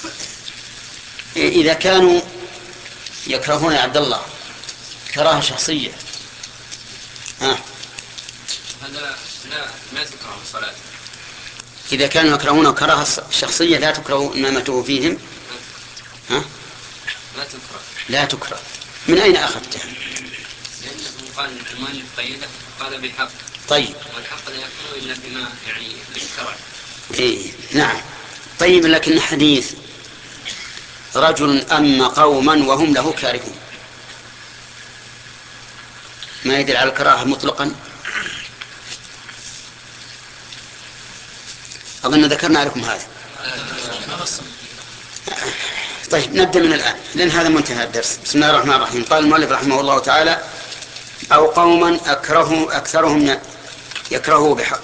إذا كانوا يكرهون يا عبد الله كراهة شخصية ها هذا لا ما تكره الصلاة. إذا كانوا يكرهون كراهة شخصية لا تكره إمامته فيهم ها لا تكره لا تكره. من أين أخذته؟ لأنه قال المؤلف قيده قال بحق. طيب والحق لا يكون إلا بما يعني بالشرع. إيه نعم. طيب لكن حديث رجل أم قوما وهم له كارهون ما يدل على الكراهة مطلقا. أظن ذكرنا لكم هذا. طيب نبدأ من الآن لأن هذا منتهى الدرس. بسم الله الرحمن الرحيم. قال المؤلف رحمه الله تعالى أو قوما أكره أكثرهم يكرهه بحق.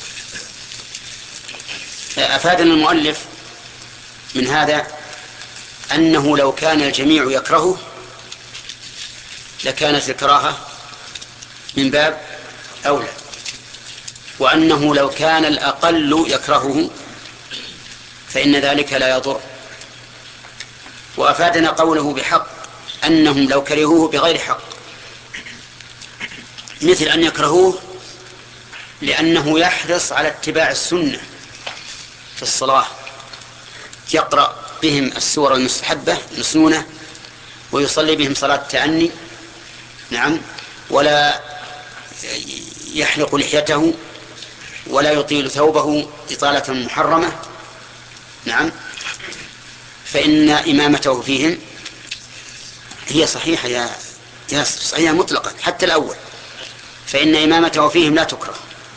أفادنا المؤلف من هذا أنه لو كان الجميع يكرهه لكانت الكراهة من باب أولى، وأنه لو كان الأقل يكرهه فإن ذلك لا يضر. وأفادنا قوله بحق أنهم لو كرهوه بغير حق، مثل أن يكرهوه لأنه يحرص على اتباع السنة في الصلاة، يقرأ بهم السور المستحبة المسنونة ويصلي بهم صلاة التعني، نعم، ولا يحلق لحيته ولا يطيل ثوبه إطالة محرمة، نعم، فإن إمامته فيهم هي صحيحة يا ياسر، صحيحة مطلقة حتى الأول، فإن إمامته فيهم لا تكره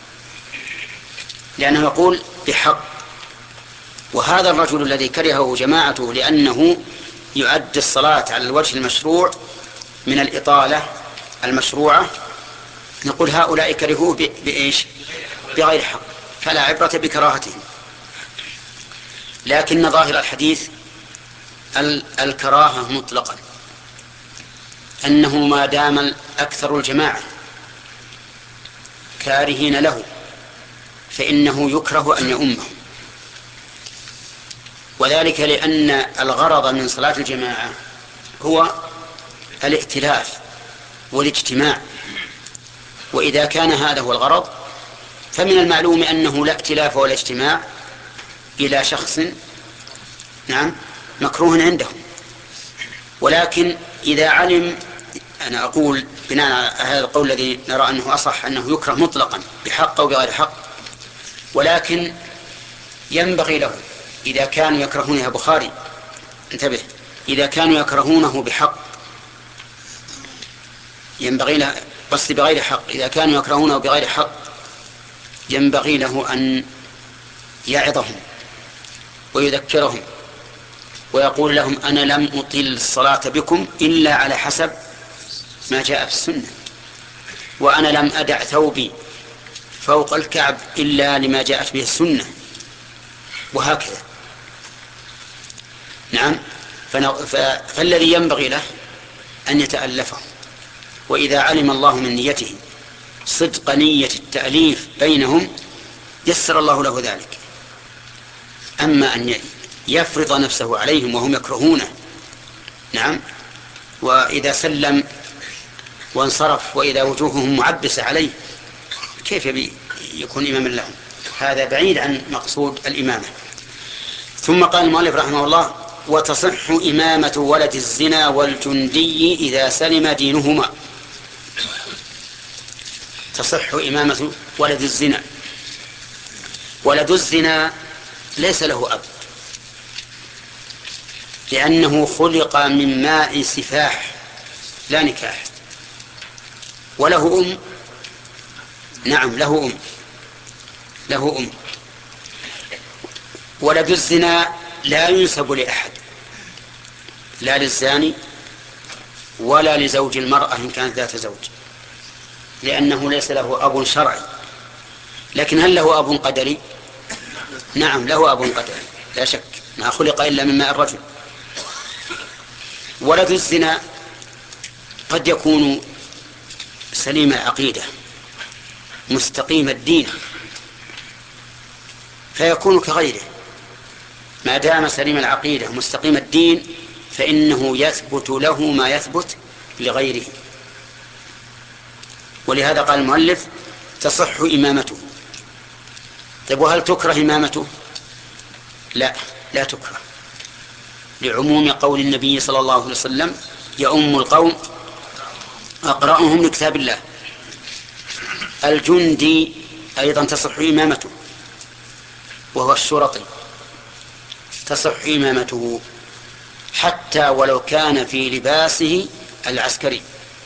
لأنه يقول بحق. وهذا الرجل الذي كرهه جماعته لأنه يؤدي الصلاة على الوجه المشروع من الإطالة المشروعة، نقول هؤلاء كرهوه بإيش؟ بغير حق، فلا عبرة بكراهتهم. لكن ظاهر الحديث الكراهة مطلقا، أنه ما دام أكثر الجماعة كارهين له فإنه يكره أن يؤمهم، وذلك لأن الغرض من صلاة الجماعة هو الائتلاف والاجتماع، وإذا كان هذا هو الغرض فمن المعلوم أنه لا ائتلاف ولا اجتماع إلى شخص، نعم، مكروه عندهم. ولكن إذا علم، أنا أقول بناء على هذا القول الذي نرى أنه أصح، أنه يكره مطلقا بحق أو بغير حق، ولكن ينبغي له إذا كانوا يكرهون، يا بخاري انتبه، إذا كانوا يكرهونه بحق ينبغي له، بس بغير حق، إذا كانوا يكرهونه بغير حق ينبغي له أن يعظهم ويذكرهم ويقول لهم أنا لم أطيل الصلاة بكم إلا على حسب ما جاء في السنة، وأنا لم أدع ثوبي فوق الكعب إلا لما جاءت به السنة، وهكذا. نعم، فالذي ينبغي له أن يتألفه، وإذا علم الله من نيته صدق نية التأليف بينهم يسر الله له ذلك. أما أن يفرض نفسه عليهم وهم يكرهونه، نعم، وإذا سلم وانصرف وإذا وجوههم معبسة عليه، كيف يبي يكون إماما لهم؟ هذا بعيد عن مقصود الإمامة. ثم قال المؤلف رحمه الله: وتصح إمامة ولد الزنا والجندي إذا سلم دينهما. تصح إمامة ولد الزنا. ولد الزنا ليس له أب، لأنه خلق من ماء سفاح لا نكاح، وله أم، نعم له أم، له أم. ولد الزنا لا ينسب لأحد، لا للزاني ولا لزوج المرأة إن كانت ذات زوج، لأنه ليس له أب شرعي. لكن هل له أب قدري؟ نعم له أب قدري لا شك، ما خلق إلا من ماء الرجل. ولد الزنا قد يكون سليم العقيدة مستقيم الدين فيكون كغيره، ما دام سليم العقيدة مستقيم الدين فإنه يثبت له ما يثبت لغيره. ولهذا قال المؤلف: تصح إمامته. طيب وهل تكره إمامته؟ لا، لا تكره، لعموم قول النبي صلى الله عليه وسلم: يؤم القوم أقرأهم لكتاب الله. الجندي أيضا تصح إمامته، وهو الشرطي، تصح إمامته حتى ولو كان في لباسه العسكري،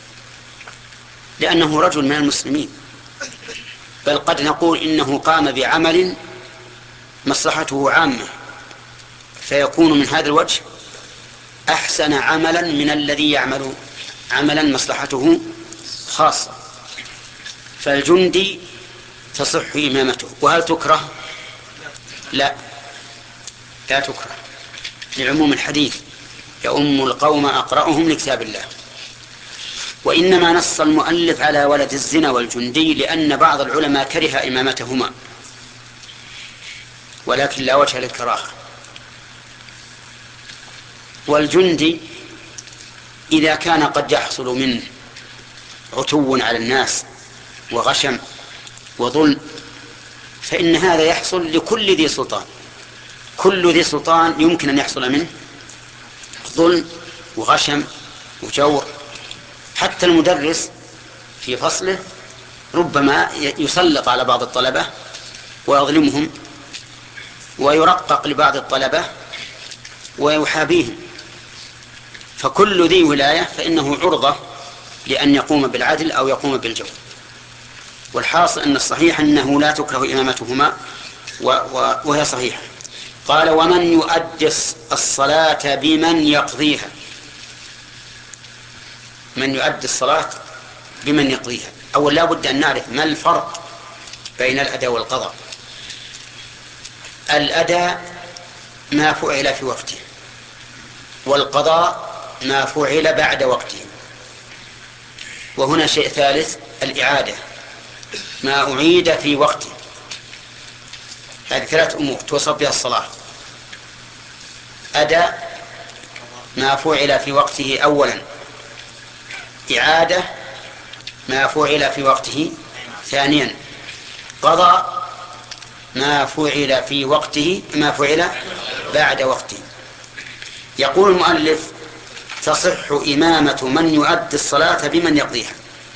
لأنه رجل من المسلمين، بل قد نقول إنه قام بعمل مصلحته عامة، فيكون من هذا الوجه أحسن عملا من الذي يعمل عملا مصلحته خاصة، فالجندي تصح إمامته. وهل تكره؟ لا، لا تكره لعموم الحديث يؤم القوم أقرأهم لكتاب الله. وإنما نص المؤلف على ولد الزنا والجندي لأن بعض العلماء كره إمامتهما، ولكن لا وجه للكراهة. والجندي إذا كان قد يحصل منه عتو على الناس وغشم وظلم فإن هذا يحصل لكل ذي سلطان. كل ذي سلطان يمكن أن يحصل منه ظلم وغشم وجور. حتى المدرس في فصله ربما يسلط على بعض الطلبة ويظلمهم، ويرقق لبعض الطلبة ويحابيهم. فكل ذي ولاية فإنه عرضة لأن يقوم بالعدل أو يقوم بالجور. والحاصل أن الصحيح أنه لا تكره إمامتهما، وهي صحيحة. قال: ومن يؤدي الصلاة بمن يقضيها. من يؤدي الصلاة بمن يقضيها. أولا لا بد أن نعرف ما الفرق بين الأداء والقضاء. الأداء ما فعل في وقته، والقضاء ما فعل بعد وقته. وهنا شيء ثالث، الإعادة، ما أعيد في وقته. هذه ثلاث أمور توصف بها الصلاة: أداء ما فعل في وقته أولا، إعادة ما فعل في وقته ثانيا، قضاء ما فعل في وقته ما فعل بعد وقته. يقول المؤلف: تصح إمامة من يؤدي الصلاة بمن يقضيها.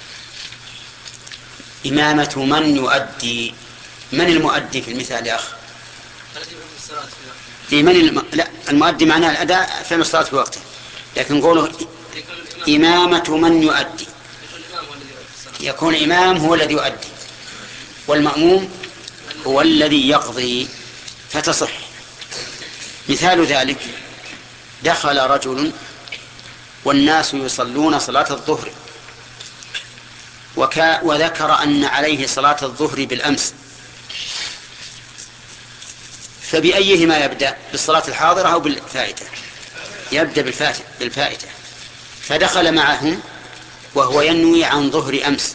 إمامة من يؤدي، من المؤدي في المثال يا أخ؟ لمن الم... لا، المؤدي معناه الأداء في الصلاة في وقته، لكن قوله إمامة من يؤدي، يكون إمام هو الذي يؤدي، والمأموم هو الذي يقضي، فتصح. مثال ذلك: دخل رجل والناس يصلون صلاة الظهر، وكا وذكر أن عليه صلاة الظهر بالأمس، فبأيهما يبدأ؟ بالصلاة الحاضرة أو بالفائتة؟ يبدأ بالفائتة. فدخل معهم وهو ينوي عن ظهر أمس،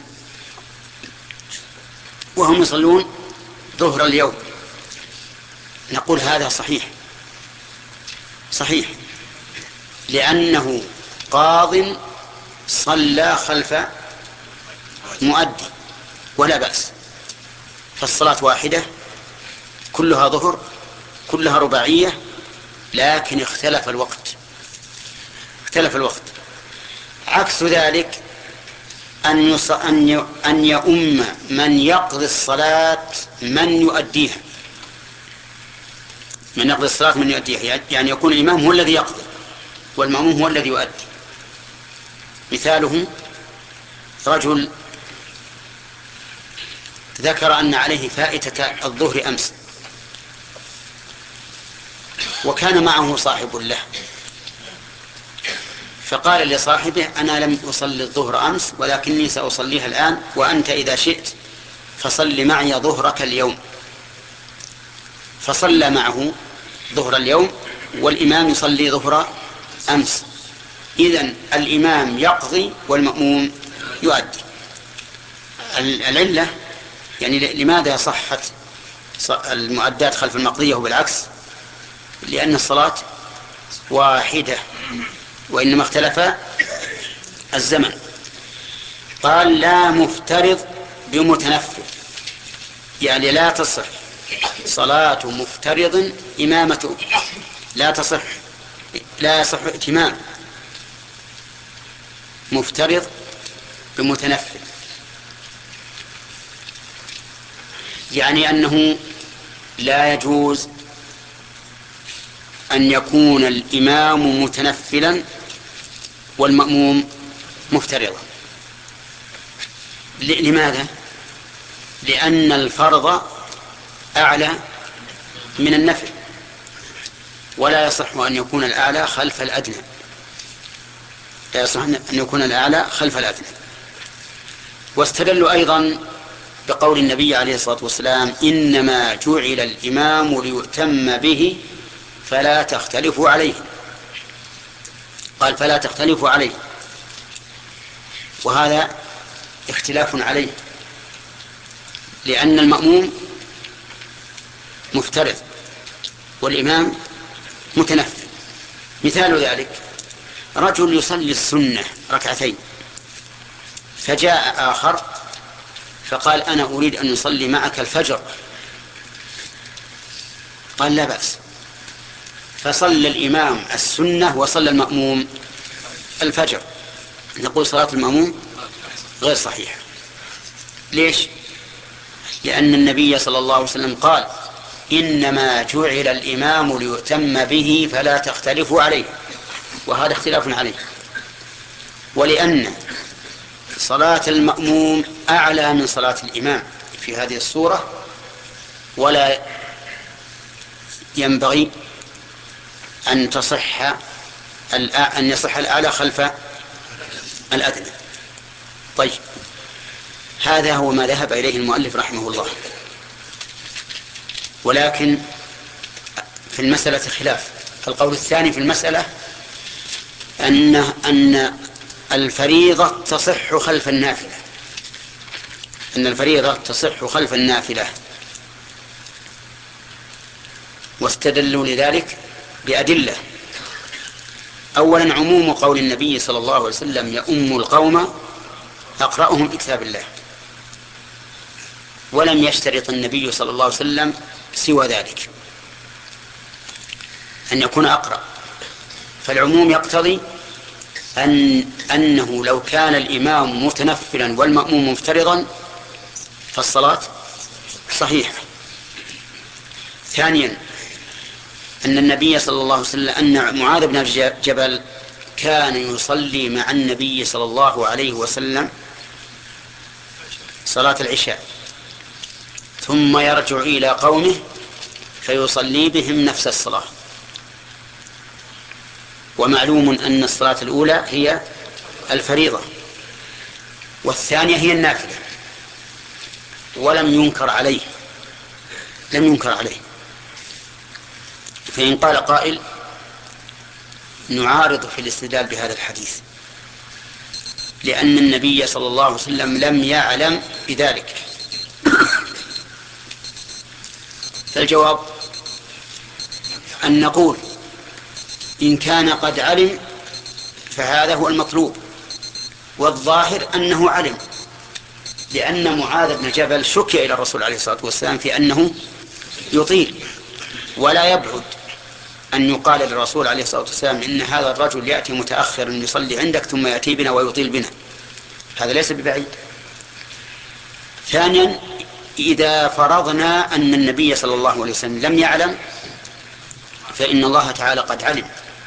وهم يصلون ظهر اليوم. نقول هذا صحيح صحيح لأنه قاض صلى خلف مؤدي ولا بأس، فالصلاة واحدة كلها ظهر كلها رباعية، لكن اختلف الوقت اختلف الوقت عكس ذلك أن يص... أن ي... أن يؤم من يقضي الصلاة من يؤديها من يقضي الصلاة من يؤديها، يعني يكون الإمام هو الذي يقضي والمأموم هو الذي يؤدي. مثاله: رجل ذكر أن عليه فائتة الظهر أمس، وكان معه صاحب له، فقال لصاحبه: أنا لم أصلي الظهر أمس ولكني سأصليها الآن، وأنت إذا شئت فصل معي ظهرك اليوم. فصلى معه ظهر اليوم والإمام يصلي ظهر أمس. إذن الإمام يقضي والمأموم يؤدي. العلة يعني لماذا صحت المؤدات خلف المقضية وبالعكس؟ لأن الصلاة واحدة وإنما اختلف الزمن. قال: لا مفترض بمتنفل، يعني لا تصح صلاة مفترض إمامته، لا تصح لا يصح ائتمام مفترض بمتنفل، يعني أنه لا يجوز أن يكون الإمام متنفلا والمأموم مفترضا. لماذا؟ لأن الفرض أعلى من النفل، ولا يصح أن يكون الأعلى خلف الأدنى لا يصح أن يكون الأعلى خلف الأدنى. واستدلوا أيضا بقول النبي عليه الصلاة والسلام إنما جعل الإمام ليؤتم به فلا تختلفوا عليه. قال فلا تختلفوا عليه، وهذا اختلاف عليه، لأن المأموم مفترض والإمام متنفل. مثال ذلك رجل يصلي السنة ركعتين، فجاء آخر فقال أنا أريد أن يصلي معك الفجر، قال لا بأس، فصلى الإمام السنة وصلى المأموم الفجر، نقول صلاة المأموم غير صحيحة. ليش؟ لأن النبي صلى الله عليه وسلم قال إنما جعل الإمام ليؤتم به فلا تختلفوا عليه، وهذا اختلاف عليه. ولأن صلاة المأموم أعلى من صلاة الإمام في هذه الصورة، ولا ينبغي أن تصح أن يصح الأعلى خلف الأدنى. طيب، هذا هو ما ذهب إليه المؤلف رحمه الله. ولكن في المسألة خلاف. القول الثاني في المسألة أن أن الفريضة تصح خلف النافلة، أن الفريضة تصح خلف النافلة، واستدلوا لذلك بأدلة. أولا عموم قول النبي صلى الله عليه وسلم يؤم القوم أقرأهم بكتاب الله، ولم يشترط النبي صلى الله عليه وسلم سوى ذلك أن يكون أقرأ. فالعموم يقتضي أن أنه لو كان الإمام متنفلا والمأموم مفترضا فالصلاة صحيحة. ثانيا أن النبي صلى الله عليه وسلم أن معاذ بن جبل كان يصلي مع النبي صلى الله عليه وسلم صلاة العشاء ثم يرجع إلى قومه فيصلي بهم نفس الصلاة. ومعلوم أن الصلاة الأولى هي الفريضة والثانية هي النافلة، ولم ينكر عليه لم ينكر عليه فإن قال قائل نعارض في الاستدلال بهذا الحديث لأن النبي صلى الله عليه وسلم لم يعلم بذلك، فالجواب أن نقول إن كان قد علم فهذا هو المطلوب، والظاهر أنه علم، لأن معاذ بن جبل شكي إلى الرسول عليه الصلاة والسلام في أنه يطيل، ولا يبعد أن يقال للرسول عليه الصلاة والسلام إن هذا الرجل يأتي متأخرا يصلي عندك ثم يأتي بنا ويطيل بنا، هذا ليس ببعيد. ثانيا إذا فرضنا أن النبي صلى الله عليه وسلم لم يعلم فإن الله تعالى قد علم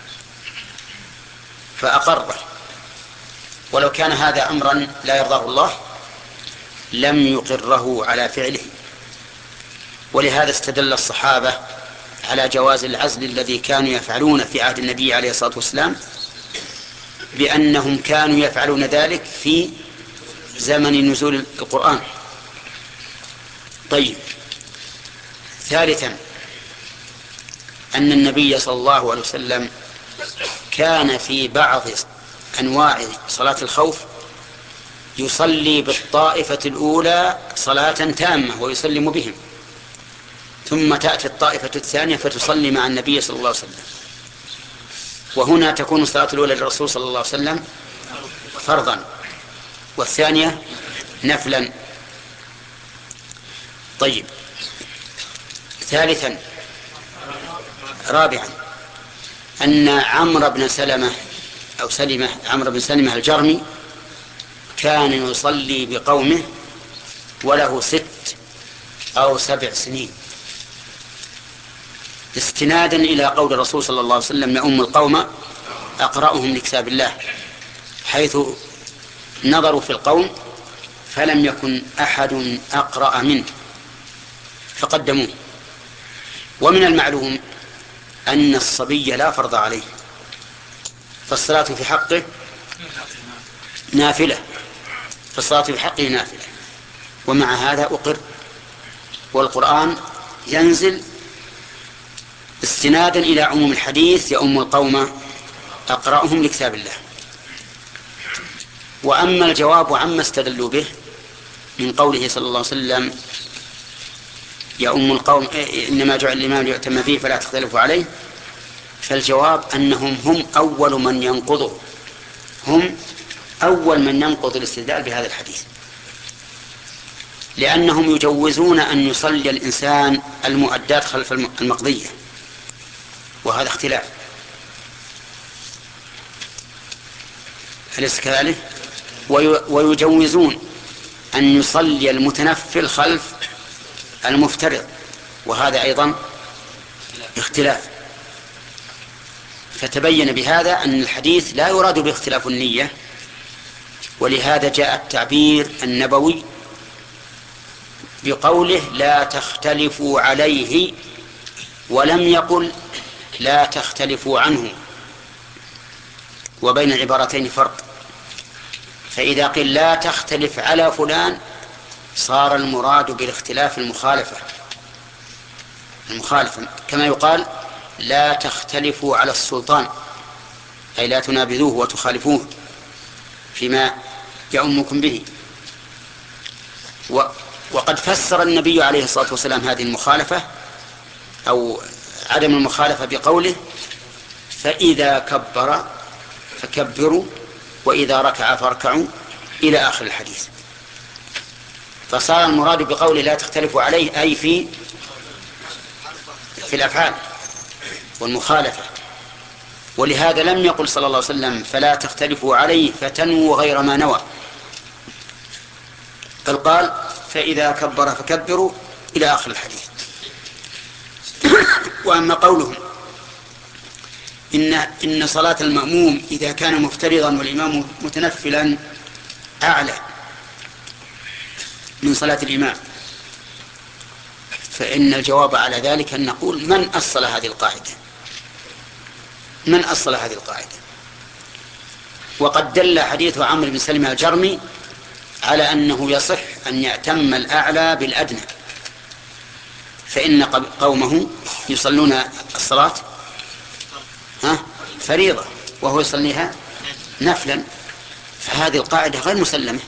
فأقره، ولو كان هذا أمرا لا يرضاه الله لم يقره على فعله. ولهذا استدل الصحابة على جواز العزل الذي كانوا يفعلون في عهد النبي عليه الصلاة والسلام بأنهم كانوا يفعلون ذلك في زمن نزول القرآن. طيب، ثالثا أن النبي صلى الله عليه وسلم كان في بعض أنواع صلاة الخوف يصلي بالطائفة الأولى صلاة تامة ويسلم بهم، ثم تأتي الطائفة الثانية فتصلي مع النبي صلى الله عليه وسلم، وهنا تكون الصلاة الأولى للرسول صلى الله عليه وسلم فرضا والثانية نفلا. طيب، ثالثا رابعا أن عمرو بن سلمة أو سلمة عمرو بن سلمة الجرمي كان يصلي بقومه وله ست أو سبع سنين، استنادا إلى قول الرسول صلى الله عليه وسلم يؤم القوم أقرأهم لكتاب الله، حيث نظروا في القوم فلم يكن أحد أقرأ منه فقدموه. ومن المعلوم أن الصبي لا فرض عليه، فالصلاة في حقه نافلة، فالصلاة في حقه نافلة، ومع هذا أقر. والقرآن ينزل استنادا إلى عموم الحديث يؤم القوم أقرأهم لكتاب الله. وأما الجواب عما استدلوا به من قوله صلى الله عليه وسلم يؤم القوم إنما جعل الإمام ليؤتم به فلا تختلفوا عليه، فالجواب أنهم هم أول من ينقضوا هم أول من ينقض الاستدلال بهذا الحديث، لأنهم يجوزون أن يصلي الإنسان المؤدات خلف المقضية، وهذا اختلاف. أليس كذلك؟ ويجوزون أن يصلي المتنفل خلف المفترض، وهذا أيضا اختلاف. فتبين بهذا أن الحديث لا يراد باختلاف النية، ولهذا جاء التعبير النبوي بقوله لا تختلفوا عليه، ولم يقل لا تختلفوا عنه، وبين العبارتين فرق. فإذا قيل لا تختلف على فلان صار المراد بالاختلاف المخالفة المخالفة كما يقال لا تختلفوا على السلطان، أي لا تنابذوه وتخالفوه فيما يؤمكم به. وقد فسر النبي عليه الصلاة والسلام هذه المخالفة أو عدم المخالفة بقوله فإذا كبر فكبروا وإذا ركع فاركعوا إلى آخر الحديث. فصار المراد بقوله لا تختلفوا عليه أي في في الأفعال والمخالفة. ولهذا لم يقل صلى الله عليه وسلم فلا تختلفوا عليه فتنووا غير ما نوى، بل قال فإذا كبر فكبروا إلى آخر الحديث. وأما قولهم إن, إن صلاة المأموم إذا كان مفترضا والإمام متنفلا أعلى من صلاة الإمام، فإن الجواب على ذلك أن نقول من أصل هذه القاعدة من أصل هذه القاعدة وقد دل حديث عمرو بن سلمة الجرمي على أنه يصح أن يأتم الأعلى بالأدنى، فإن قومه يصلون الصلاة ها فريضة وهو يصليها نفلا، فهذه القاعدة غير مسلمة.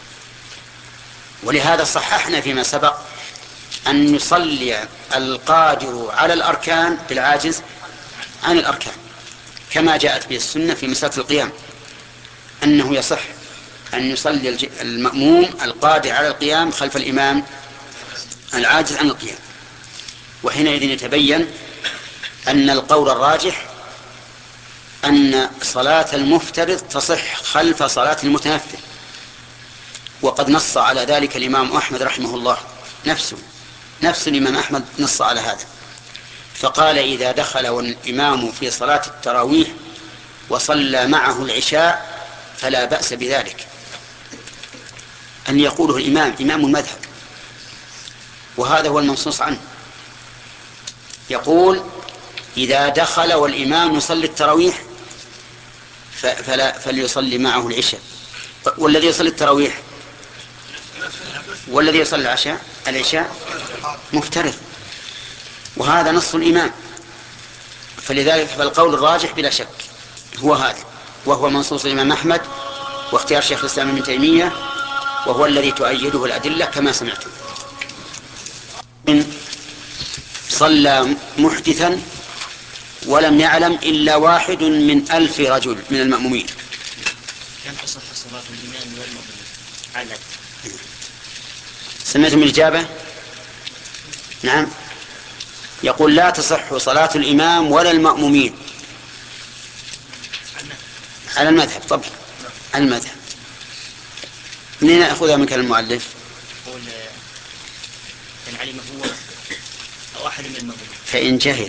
ولهذا صححنا فيما سبق أن يصلي القادر على الأركان بالعاجز عن الأركان، كما جاءت به السنة في مسألة القيام أنه يصح أن يصلي المأموم القادر على القيام خلف الإمام العاجز عن القيام. وحينئذ يتبين أن القول الراجح أن صلاة المفترض تصح خلف صلاة المتنفل، وقد نص على ذلك الإمام أحمد رحمه الله نفسه نفس الإمام أحمد نص على هذا، فقال إذا دخل والإمام في صلاة التراويح وصلى معه العشاء فلا بأس بذلك، أن يقوله الإمام إمام المذهب، وهذا هو المنصوص عنه. يقول إذا دخل والإمام يصلي التراويح فلا فليصلي معه العشاء، والذي يصلي التراويح والذي يصلي العشاء العشاء مفترض، وهذا نص الإمام. فلذلك فالقول الراجح بلا شك هو هذا، وهو منصوص الإمام أحمد واختيار شيخ الإسلام ابن تيمية، وهو الذي تؤيده الأدلة كما سمعتم. صلى محدثا ولم يعلم إلا واحد من ألف رجل من المأمومين. كم تصح صلاة الإمام والمأمومين على سمعتم الإجابة؟ نعم. يقول لا تصح صلاة الإمام ولا المأمومين على المذهب. طبعا على المذهب. منين أخذها من كلام المؤلف؟ يقول إن علم هو أو أحد من المأمومين فإن جهل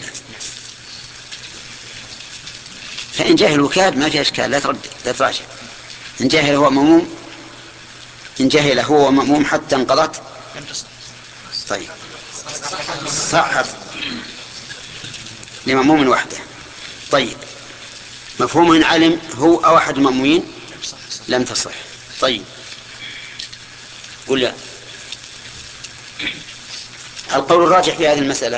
فإن جهل وكاد ما في أشكال، لا ترد لا تراجع. إن جهل هو مأموم إن جهل هو مأموم حتى انقضت لم تصح. طيب صحت لمأموم وحده. طيب مفهوم إن علم هو أو أحد المأمومين لم تصح. طيب قل لا. القول الراجح في هذه المسألة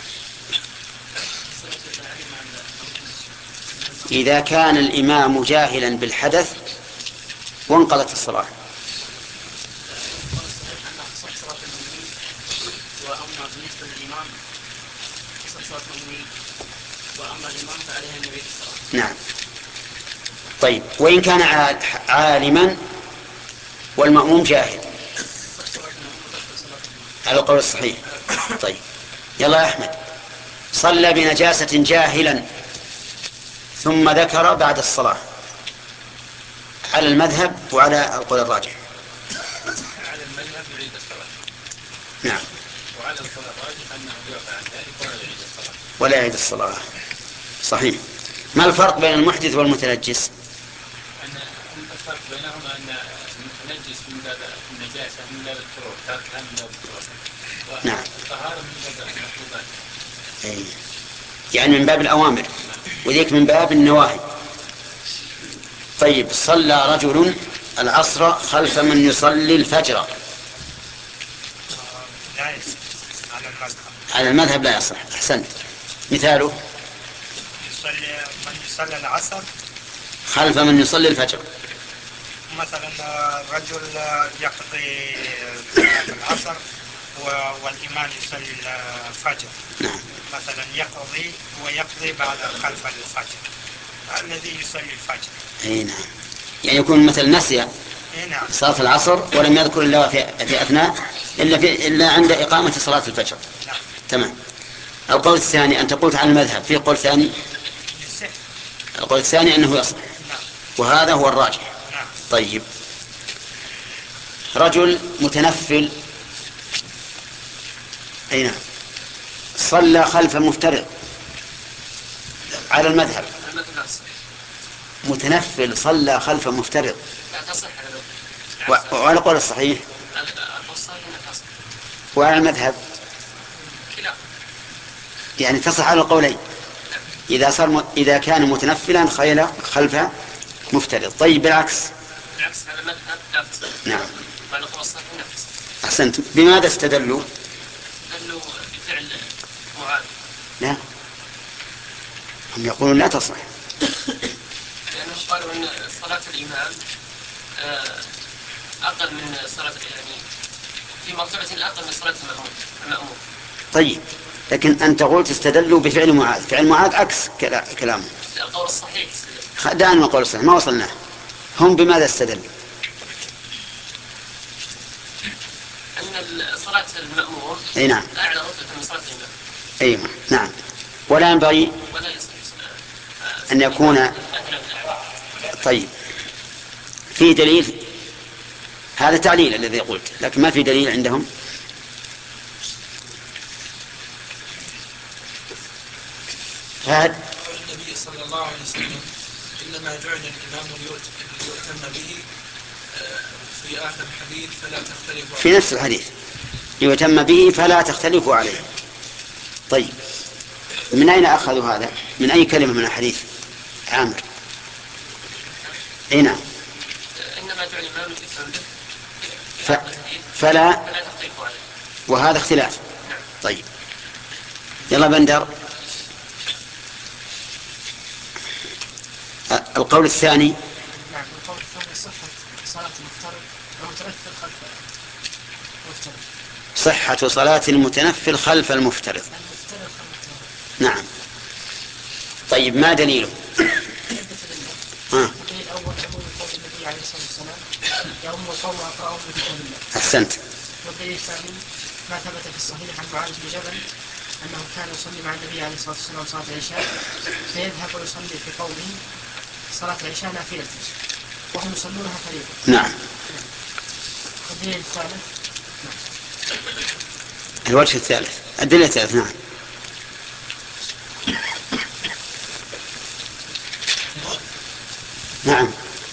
إذا كان الإمام جاهلا بالحدث وانقضت الصلاة. وأما بالنسبة للإمام صلاة المؤمنين وأما الإمام فعليه النبي الصلاة. نعم. طيب وإن كان عالما والمأموم جاهل على القول الصحيح. طيب يلا يا أحمد. صلى بنجاسة جاهلا ثم ذكر بعد الصلاة على المذهب وعلى القول الراجح. على المذهب يعيد الصلاة. نعم. وعلى القول الراجح أنه يعفى عن ذلك ولا يعيد الصلاة. ولا يعيد الصلاة. صحيح. ما الفرق بين المحدث والمتنجس؟ أن الفرق بينهما أن المتنجس من باب النجاسة من باب الفروع، تركها من باب الفروع. نعم. والطهارة من باب المطلوبات. أي. يعني من باب الأوامر وذيك من باب النواهي. طيب صلى رجل العصر خلف من يصلي الفجر. لا يصح على المذهب. على المذهب لا يصح. أحسنت. مثاله يصلي من يصلي العصر خلف من يصلي الفجر. مثلا رجل يقضي العصر والإمام يصلي الفجر. نعم. مثلا يقضي ويقضي بعد خلف الفجر الذي يصلي الفجر. اي نعم. يعني يكون مثل نسي اي نعم. صلاة العصر ولم يذكر الله في, في أثناء إلا, في إلا عند إقامة صلاة الفجر. نعم. تمام. القول الثاني أنت قلت عن المذهب، في قول ثاني. يصح. القول الثاني أنه يصح. نعم. وهذا هو الراجح. نعم. طيب رجل متنفل أي نعم صلى خلف مفترض على المذهب. متنفل صلى خلف مفترض وعلى قول الصحيح وعلى المذهب يعني تصح على القولين إذا صار م... إذا كان متنفلا خيل خلف مفترض. طيب بالعكس. بالعكس على المذهب لا تصح. نعم. وعلى قول الصحيح نفس. أحسنت. بماذا استدلوا؟ استدلوا بفعل معاذ. لا هم يقولون لا تصح لأنهم قالوا أن صلاة الإمام أقل من صلاة يعني في مرتبة أقل من صلاة المأموم. طيب لكن أنت قلت استدلوا بفعل معاذ. فعل معاذ عكس كلامه. القول الصحيح دعنا القول الصحيح ما وصلناه. هم بماذا استدلوا؟ أن صلاة المأموم أي نعم أعلى رتبة من صلاة الإمام. أيوة نعم. ولا ينبغي ولا يصح أن يكون. طيب في دليل؟ هذا تعليل الذي قلت لكن ما في دليل عندهم. فهد النبي صلى الله عليه وسلم إنما جعل الإمام ليؤتم به في آخر الحديث فلا تختلفوا في نفس الحديث ليؤتم به فلا تختلفوا عليه. طيب من أين أخذوا هذا؟ من أي كلمة من الحديث عامر؟ أي نعم. إنما جعل الإمام ليؤتم به ف... فلا فلا تختلفوا عليه. وهذا اختلاف. طيب يلا بندر. القول الثاني. نعم القول الثاني صحة صلاة المفترض والمتنفل خلف المفترض. صحة صلاة المتنفل خلف المفترض. المفترض خلف. نعم. طيب ما دليله؟ ها. الدليل الأول عموم قول النبي عليه الصلاة والسلام يوم القوم أقرأهم بكتاب الله. أحسنت. والدليل الثاني ما ثبت في الصحيح عن معاذ بن جبل أنه كان يصلي مع النبي عليه الصلاة والسلام صلاة العشاء فيذهب ويصلي في قومه صلاة العشاء نافلة وهم يصلونها فريضة. نعم. الدليل الثالث. الوجه الثالث. الدليل الثالث. نعم. نعم.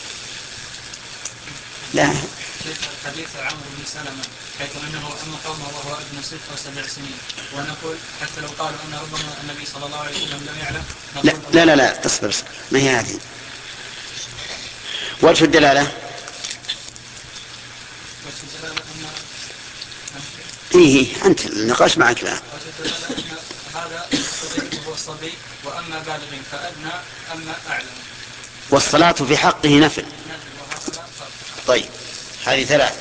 لا. حديث عمرو بن سلمة حيث أنه أما قومه وهو ابن ست وسبع سنين ونقول حتى لو قالوا أن ربما النبي صلى الله عليه وسلم لم يعلم. لا لا لا, لا. تصبر تصبر. ما هي هذه؟ وجه الدلالة. وجه الدلالة أن إيه أنت النقاش معك الآن. هذا هو الصبي وأما بالغ فأدنى أما أعلم. والصلاة في حقه نفل. طيب هذه ثلاثة.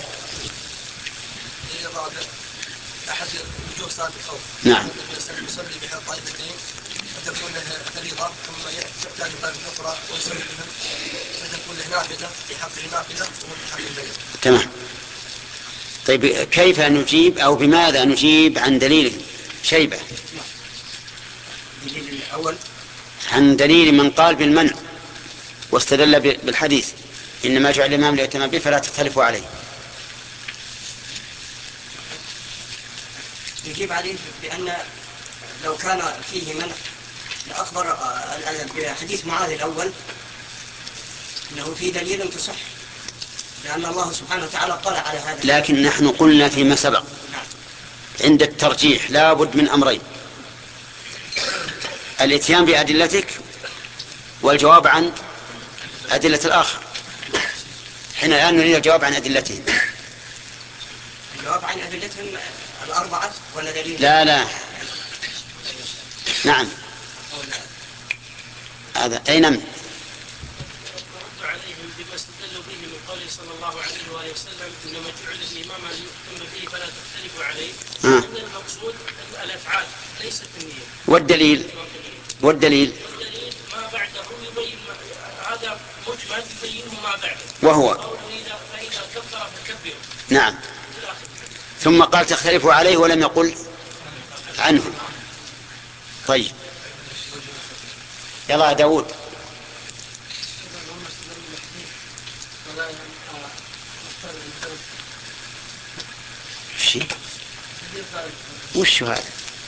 أحد وجوه صلاة الخوف. نعم. يصلي بها طائفتين فتكون له فريضة ثم يحتاج طائفة أخرى ويصلي بهم فتكون له نافلة في حقه نافلة وفي حق البيت. تمام. طيب كيف نجيب أو بماذا نجيب عن دليله شيبة؟ الدليل الأول عن دليل من قال بالمنع واستدل بالحديث إنما جعل الإمام ليؤتم به فلا تختلفوا عليه. يجيب عليه بأن لو كان فيه منع لأخبر بحديث معاذ الأول أنه فيه دليل تصح لأن الله سبحانه وتعالى اطلع على هذا. لكن نحن قلنا فيما سبق عند الترجيح لا بد من أمرين: الاتيان بأدلتك والجواب عن أدلة الآخر. حين الآن نريد الجواب عن أدلتهم. الجواب عن أدلتهم الأربعة ولا دليل؟ لا لا نعم هذا أي نعم. عليهم بما استدلوا به من قوله صلى الله عليه وآله وسلم إنما جعل الإمام ليؤتم به فلا تختلفوا عليه. آه. إن المقصود الأفعال ليست النية. والدليل والدليل والدليل ما بعده يبين هذا مجمل يبينه ما بعده وهو فإذا كفر فكبروا. نعم. ثم قال تختلفوا عليه ولم يقل عنه. طيب يلا داود. شيء وش هذا؟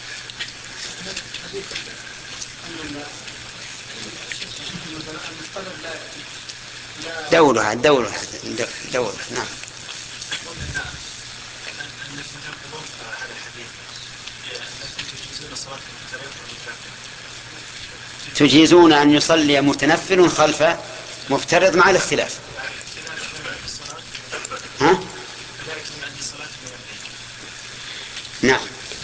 دورها دورها دورها نعم. تجيزون أن يصلي متنفل خلف مفترض مع الاختلاف. ها؟ نعم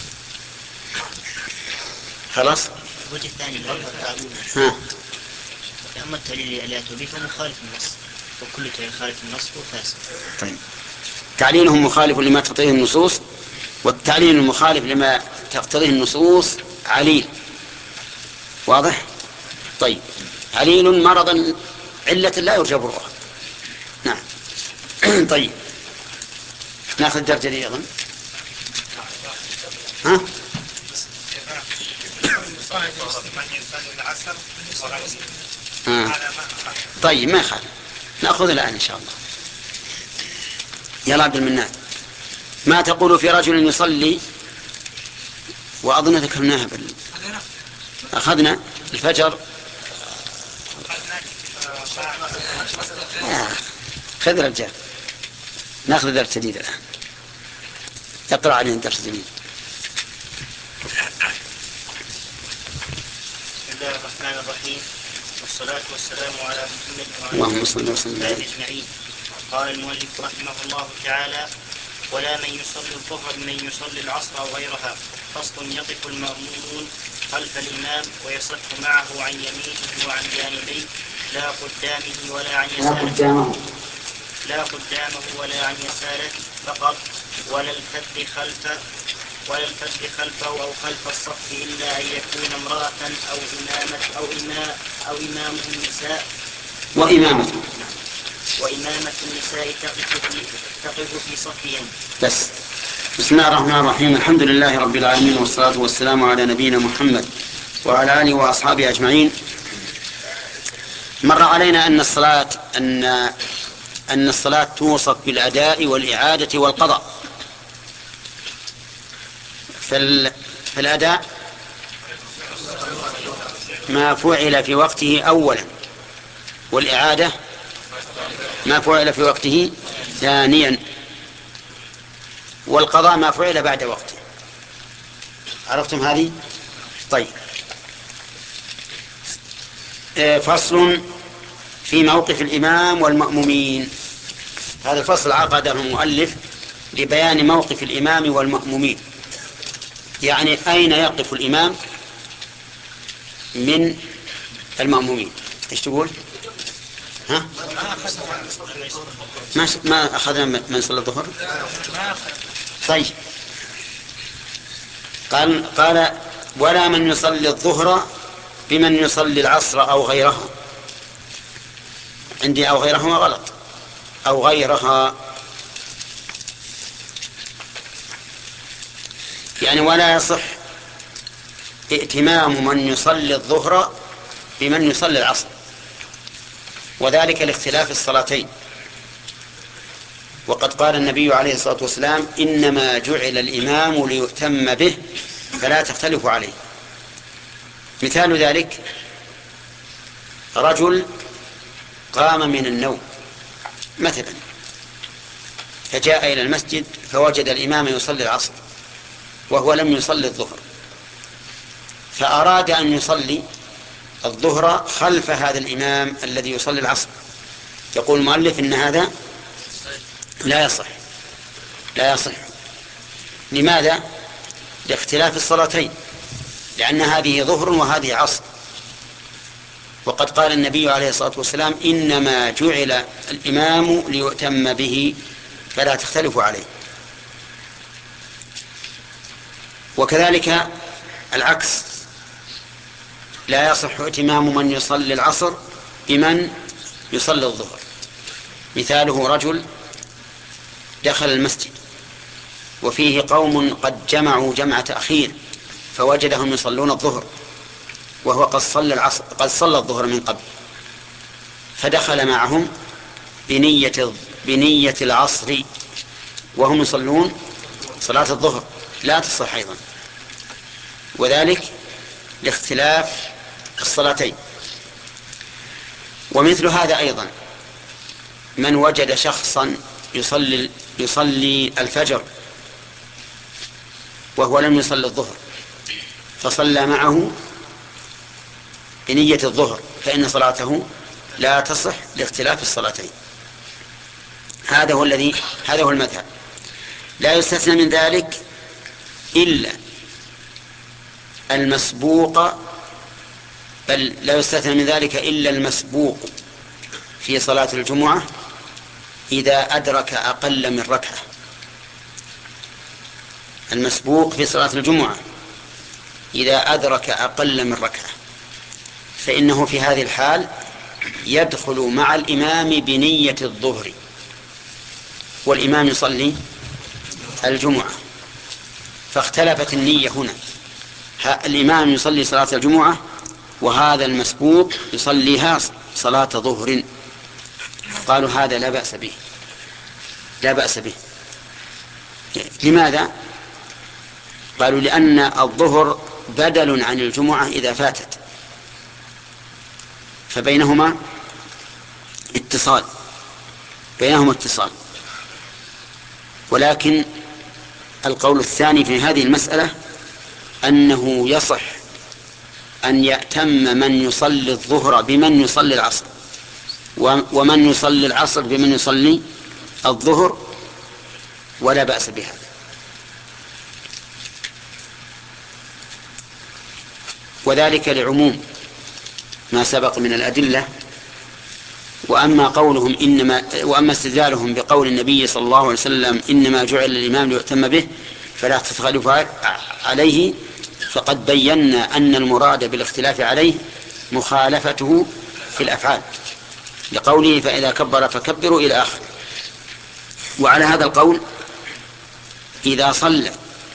خلاص. الوجه الثاني ها. أما التعليل اللي أتوا به فمخالف النص وكل تعليل خالف النص هو فاسد. طيب تعليلهم مخالف لما تقتضيه النصوص والتعليل المخالف لما تقتضيه النصوص عليل. واضح؟ طيب عليل مرضا علة لا يرجى برؤها. نعم. طيب ناخذ الدرجة دي أيضا. ها؟ آه. طيب ما يخالف نأخذ الآن إن شاء الله. يلا عبد المنان ما تقول في رجل يصلي وأظن ذكرناها بال... أخذنا الفجر. آه. خذ رجال نأخذ درس جديد الآن. تقرأ علينا درس جديد. بسم الله الرحمن الرحيم والصلاة والسلام على محمد اللهم صل وسلم عليه أجمعين. قال المؤلف رحمه الله تعالى: ولا من يصلي الظهر من يصلي العصر أو غيرها. فصل: يقف المأمومون خلف الإمام ويصح معه عن يمينه وعن جانبيه لا قدامه ولا عن يساره لا قدامه ولا عن يساره فقط، ولا الفذ خلفه ولا الفذ خلفه أو خلف الصف إلا أن يكون امرأة أو إمامة أو إماء أو إمامه النساء وإمامة وإمامة النساء تقف في تقف في صفهم. بس. بسم الله الرحمن الرحيم. الحمد لله رب العالمين والصلاة والسلام على نبينا محمد وعلى آله وأصحابه أجمعين. مر علينا أن الصلاة أن أن الصلاة توصف بالأداء والإعادة والقضاء. فالأداء ما فعل في وقته أولا، والإعادة ما فعل في وقته ثانيا، والقضاء ما فعل بعد وقته. عرفتم هذه؟ طيب. فصل في موقف الإمام والمأمومين. هذا الفصل عقده المؤلف لبيان موقف الإمام والمأمومين، يعني أين يقف الإمام من المأمومين. إيش تقول؟ ها؟ ما ما أخذنا من صلى الظهر؟ طيب، قال قال ولا من يصلي الظهر بمن يصلي العصر أو غيرها. عندي أو غيرهما غلط، أو غيرها، يعني ولا يصح ائتمام من يصلي الظهر بمن يصلي العصر، وذلك لاختلاف الصلاتين. وقد قال النبي عليه الصلاة والسلام إنما جعل الإمام ليؤتم به فلا تختلفوا عليه. مثال ذلك رجل قام من النوم مثلا فجاء إلى المسجد فوجد الإمام يصلي العصر وهو لم يصلي الظهر، فأراد أن يصلي الظهر خلف هذا الإمام الذي يصلي العصر. يقول المؤلف إن هذا لا يصح، لا يصح. لماذا؟ لاختلاف الصلاتين، لأن هذه ظهر وهذه عصر. وقد قال النبي عليه الصلاة والسلام إنما جعل الإمام ليؤتم به فلا تختلفوا عليه. وكذلك العكس، لا يصح ائتمام من يصلي العصر بمن يصلي الظهر. مثاله رجل دخل المسجد وفيه قوم قد جمعوا جمع تأخير فوجدهم يصلون الظهر وهو قد صلى العصر، قد صلى الظهر من قبل، فدخل معهم بنية بنية العصر وهم يصلون صلاة الظهر، لا تصح أيضا، وذلك لاختلاف الصلاتين. ومثل هذا أيضا من وجد شخصا يصلي يصلي الفجر وهو لم يصلي الظهر فصلى معه بنية الظهر فإن صلاته لا تصح لاختلاف الصلاتين. هذا هو الذي هذا هو المذهب. لا يستثنى من ذلك إلا المسبوق، بل لا يستثنى من ذلك إلا المسبوق في صلاة الجمعة إذا أدرك أقل من ركعة. المسبوق في صلاة الجمعة إذا أدرك أقل من ركعة فإنه في هذه الحال يدخل مع الإمام بنية الظهر، والإمام يصلي الجمعة، فاختلفت النية هنا. الإمام يصلي صلاة الجمعة وهذا المسبوق يصليها صلاة ظهر. قالوا هذا لا بأس به، لا بأس به. لماذا؟ قالوا لأن الظهر بدل عن الجمعة إذا فاتت، فبينهما اتصال بينهما اتصال ولكن القول الثاني في هذه المسألة أنه يصح أن يأتم من يصلي الظهر بمن يصلي العصر، ومن يصلي العصر بمن يصلي الظهر، ولا بأس بهذا. وذلك لعموم ما سبق من الأدلة. وأما قولهم إنما وأما استدلالهم بقول النبي صلى الله عليه وسلم إنما جعل الإمام ليؤتم به فلا تختلفوا عليه، فقد بينا أن المراد بالاختلاف عليه مخالفته في الأفعال، لقوله فإذا كبر فكبروا إلى آخر. وعلى هذا القول إذا صلى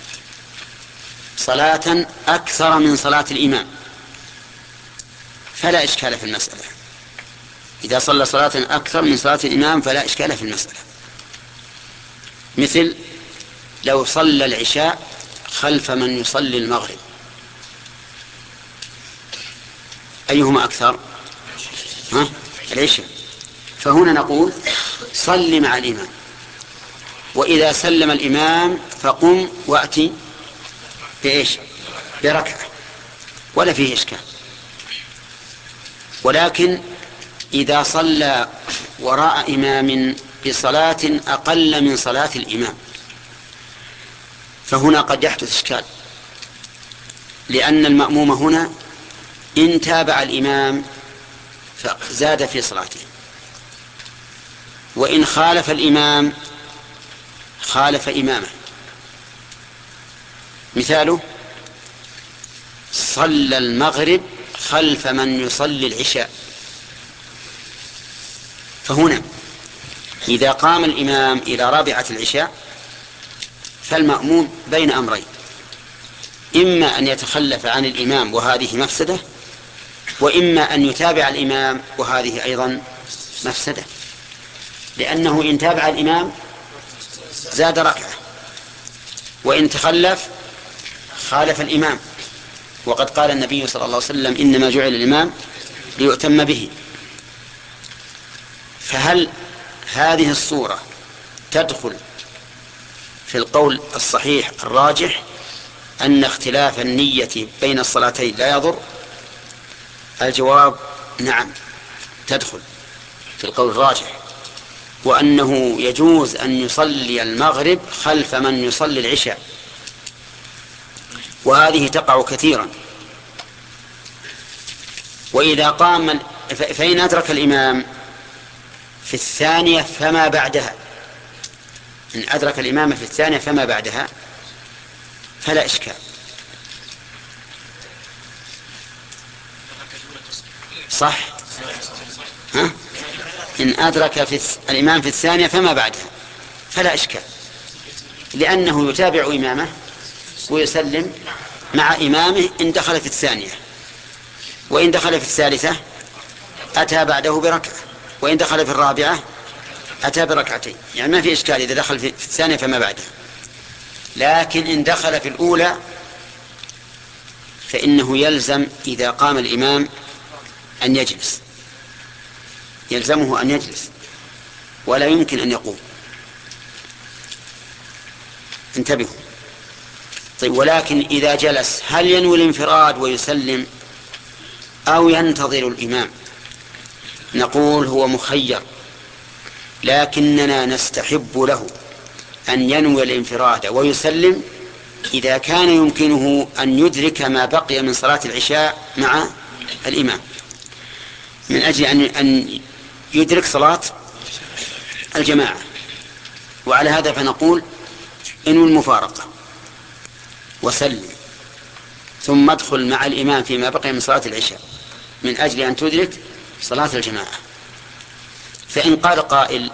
صلاة أكثر من صلاة الإمام فلا إشكال في المسألة. إذا صلى صلاة أكثر من صلاة الإمام فلا إشكال في المسألة. مثل لو صلى العشاء خلف من يصلي المغرب، أيهما أكثر؟ ها؟ العشاء. فهنا نقول صل مع الإمام، وإذا سلم الإمام فقم وأتي بإيش؟ بركعة، ولا فيه إشكال. ولكن إذا صلى وراء إمام بصلاة أقل من صلاة الإمام فهنا قد يحدث إشكال، لأن المأموم هنا إن تابع الإمام فزاد في صلاته، وإن خالف الإمام خالف إمامه. مثاله: صلى المغرب خلف من يصلي العشاء. فهنا إذا قام الإمام إلى رابعة العشاء فالمأموم بين أمرين: إما أن يتخلف عن الإمام وهذه مفسدة، وإما أن يتابع الإمام وهذه أيضا مفسدة، لأنه إن تابع الإمام زاد ركعة، وإن تخلف خالف الإمام، وقد قال النبي صلى الله عليه وسلم: إنما جعل الإمام ليؤتم به. فهل هذه الصورة تدخل في القول الصحيح الراجح أن اختلاف النية بين الصلاتين لا يضر؟ الجواب: نعم، تدخل في القول الراجح، وأنه يجوز أن يصلي المغرب خلف من يصلي العشاء، وهذه تقع كثيرا. وإذا قام فإن أدرك الإمام في الثانية فما بعدها، إن أدرك الإمام في الثانية فما بعدها فلا إشكال. صح؟ ها؟ إن أدرك في الإمام في الثانية فما بعدها فلا إشكال، لأنه يتابع إمامه ويسلم مع إمامه إن دخل في الثانية، وإن دخل في الثالثة أتى بعده بركعة، وإن دخل في الرابعة أتى بركعتين، يعني ما في إشكال إذا دخل في الثانية فما بعدها. لكن إن دخل في الأولى فإنه يلزم إذا قام الإمام أن يجلس، يلزمه أن يجلس ولا يمكن أن يقوم. انتبهوا. طيب، ولكن إذا جلس هل ينوي الانفراد ويسلم أو ينتظر الإمام؟ نقول هو مخير، لكننا نستحب له أن ينوي الانفراد ويسلم إذا كان يمكنه أن يدرك ما بقي من صلاة العشاء مع الإمام، من أجل أن يدرك صلاة الجماعة. وعلى هذا فنقول: انوي المفارقة وسلم، ثم ادخل مع الإمام فيما بقي من صلاة العشاء من أجل أن تدرك صلاة الجماعة. فإن قال قائل: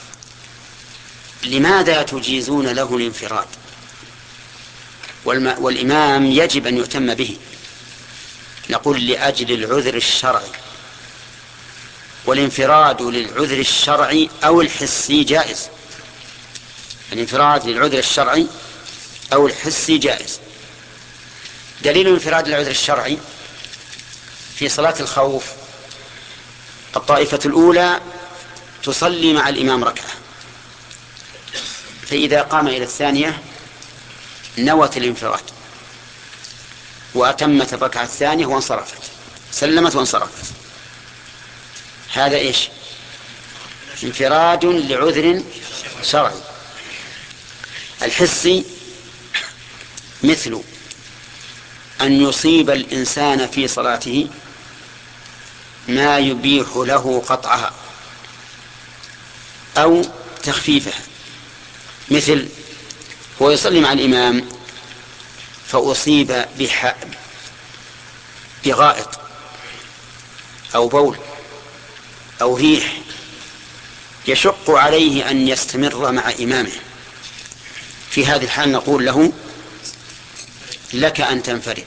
لماذا تجيزون له الانفراد والإمام يجب أن يؤتم به؟ نقول: لأجل العذر الشرعي، والانفراد للعذر الشرعي أو الحسي جائز. الانفراد للعذر الشرعي أو الحسي جائز. دليل الانفراد للعذر الشرعي: في صلاة الخوف الطائفة الأولى تصلي مع الإمام ركعة، فإذا قام إلى الثانية نوت الانفراد وأتمت الركعة الثانية وانصرفت، سلمت وانصرفت. هذا إيش؟ انفراد لعذر شرعي. الحسي مثل أن يصيب الإنسان في صلاته ما يبيح له قطعها أو تخفيفها، مثل هو يصلي مع الإمام فأصيب بغائط أو بول أو ريح يشق عليه أن يستمر مع إمامه. في هذه الحال نقول له: لك أن تنفرد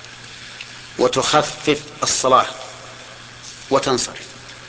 وتخفف الصلاة وتنصرف.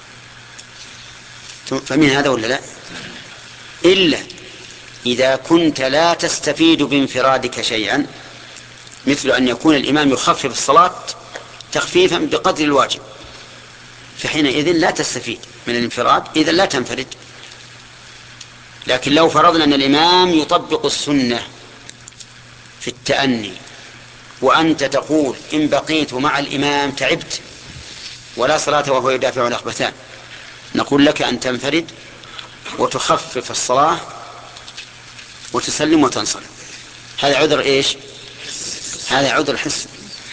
فمن هذا ولا لا؟ إلا إذا كنت لا تستفيد بانفرادك شيئا، مثل أن يكون الإمام يخفف الصلاة تخفيفا بقدر الواجب، فحينئذ لا تستفيد من الانفراد، إذن لا تنفرد. لكن لو فرضنا أن الإمام يطبق السنة في التأني وأنت تقول: إن بقيت مع الإمام تعبت ولا صلاة وهو يدافع الأخبثان، نقول: لك أن تنفرد وتخفف الصلاة وتسلم وتنصرف. هذا عذر إيش؟ هذا عذر حسي.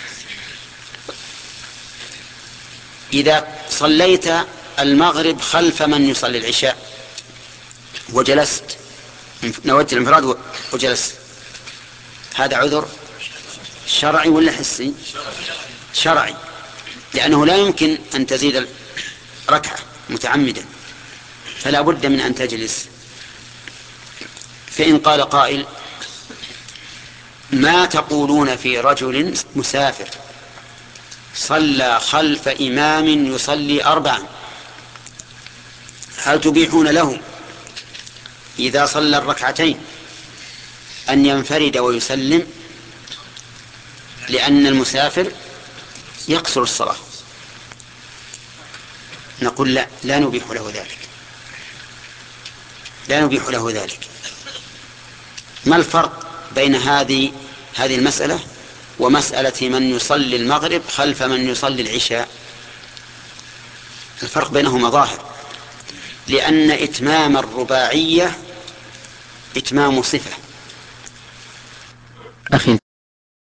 إذا صليت المغرب خلف من يصلي العشاء وجلست، نويت الانفراد وجلست، هذا عذر شرعي ولا حسي؟ شرعي، لأنه لا يمكن أن تزيد ركعة متعمدا، فلا بد من أن تجلس. فإن قال قائل: ما تقولون في رجل مسافر صلى خلف إمام يصلي أربعا، هل تبيحون له إذا صلى الركعتين أن ينفرد ويسلم، لأن المسافر يقصر الصلاة؟ نقول لا، لا نبيح له ذلك، لا نبيح له ذلك. ما الفرق بين هذه هذه المسألة ومسألة من يصلي المغرب خلف من يصلي العشاء؟ الفرق بينهما ظاهر، لأن إتمام الرباعية إتمام صفة. أخي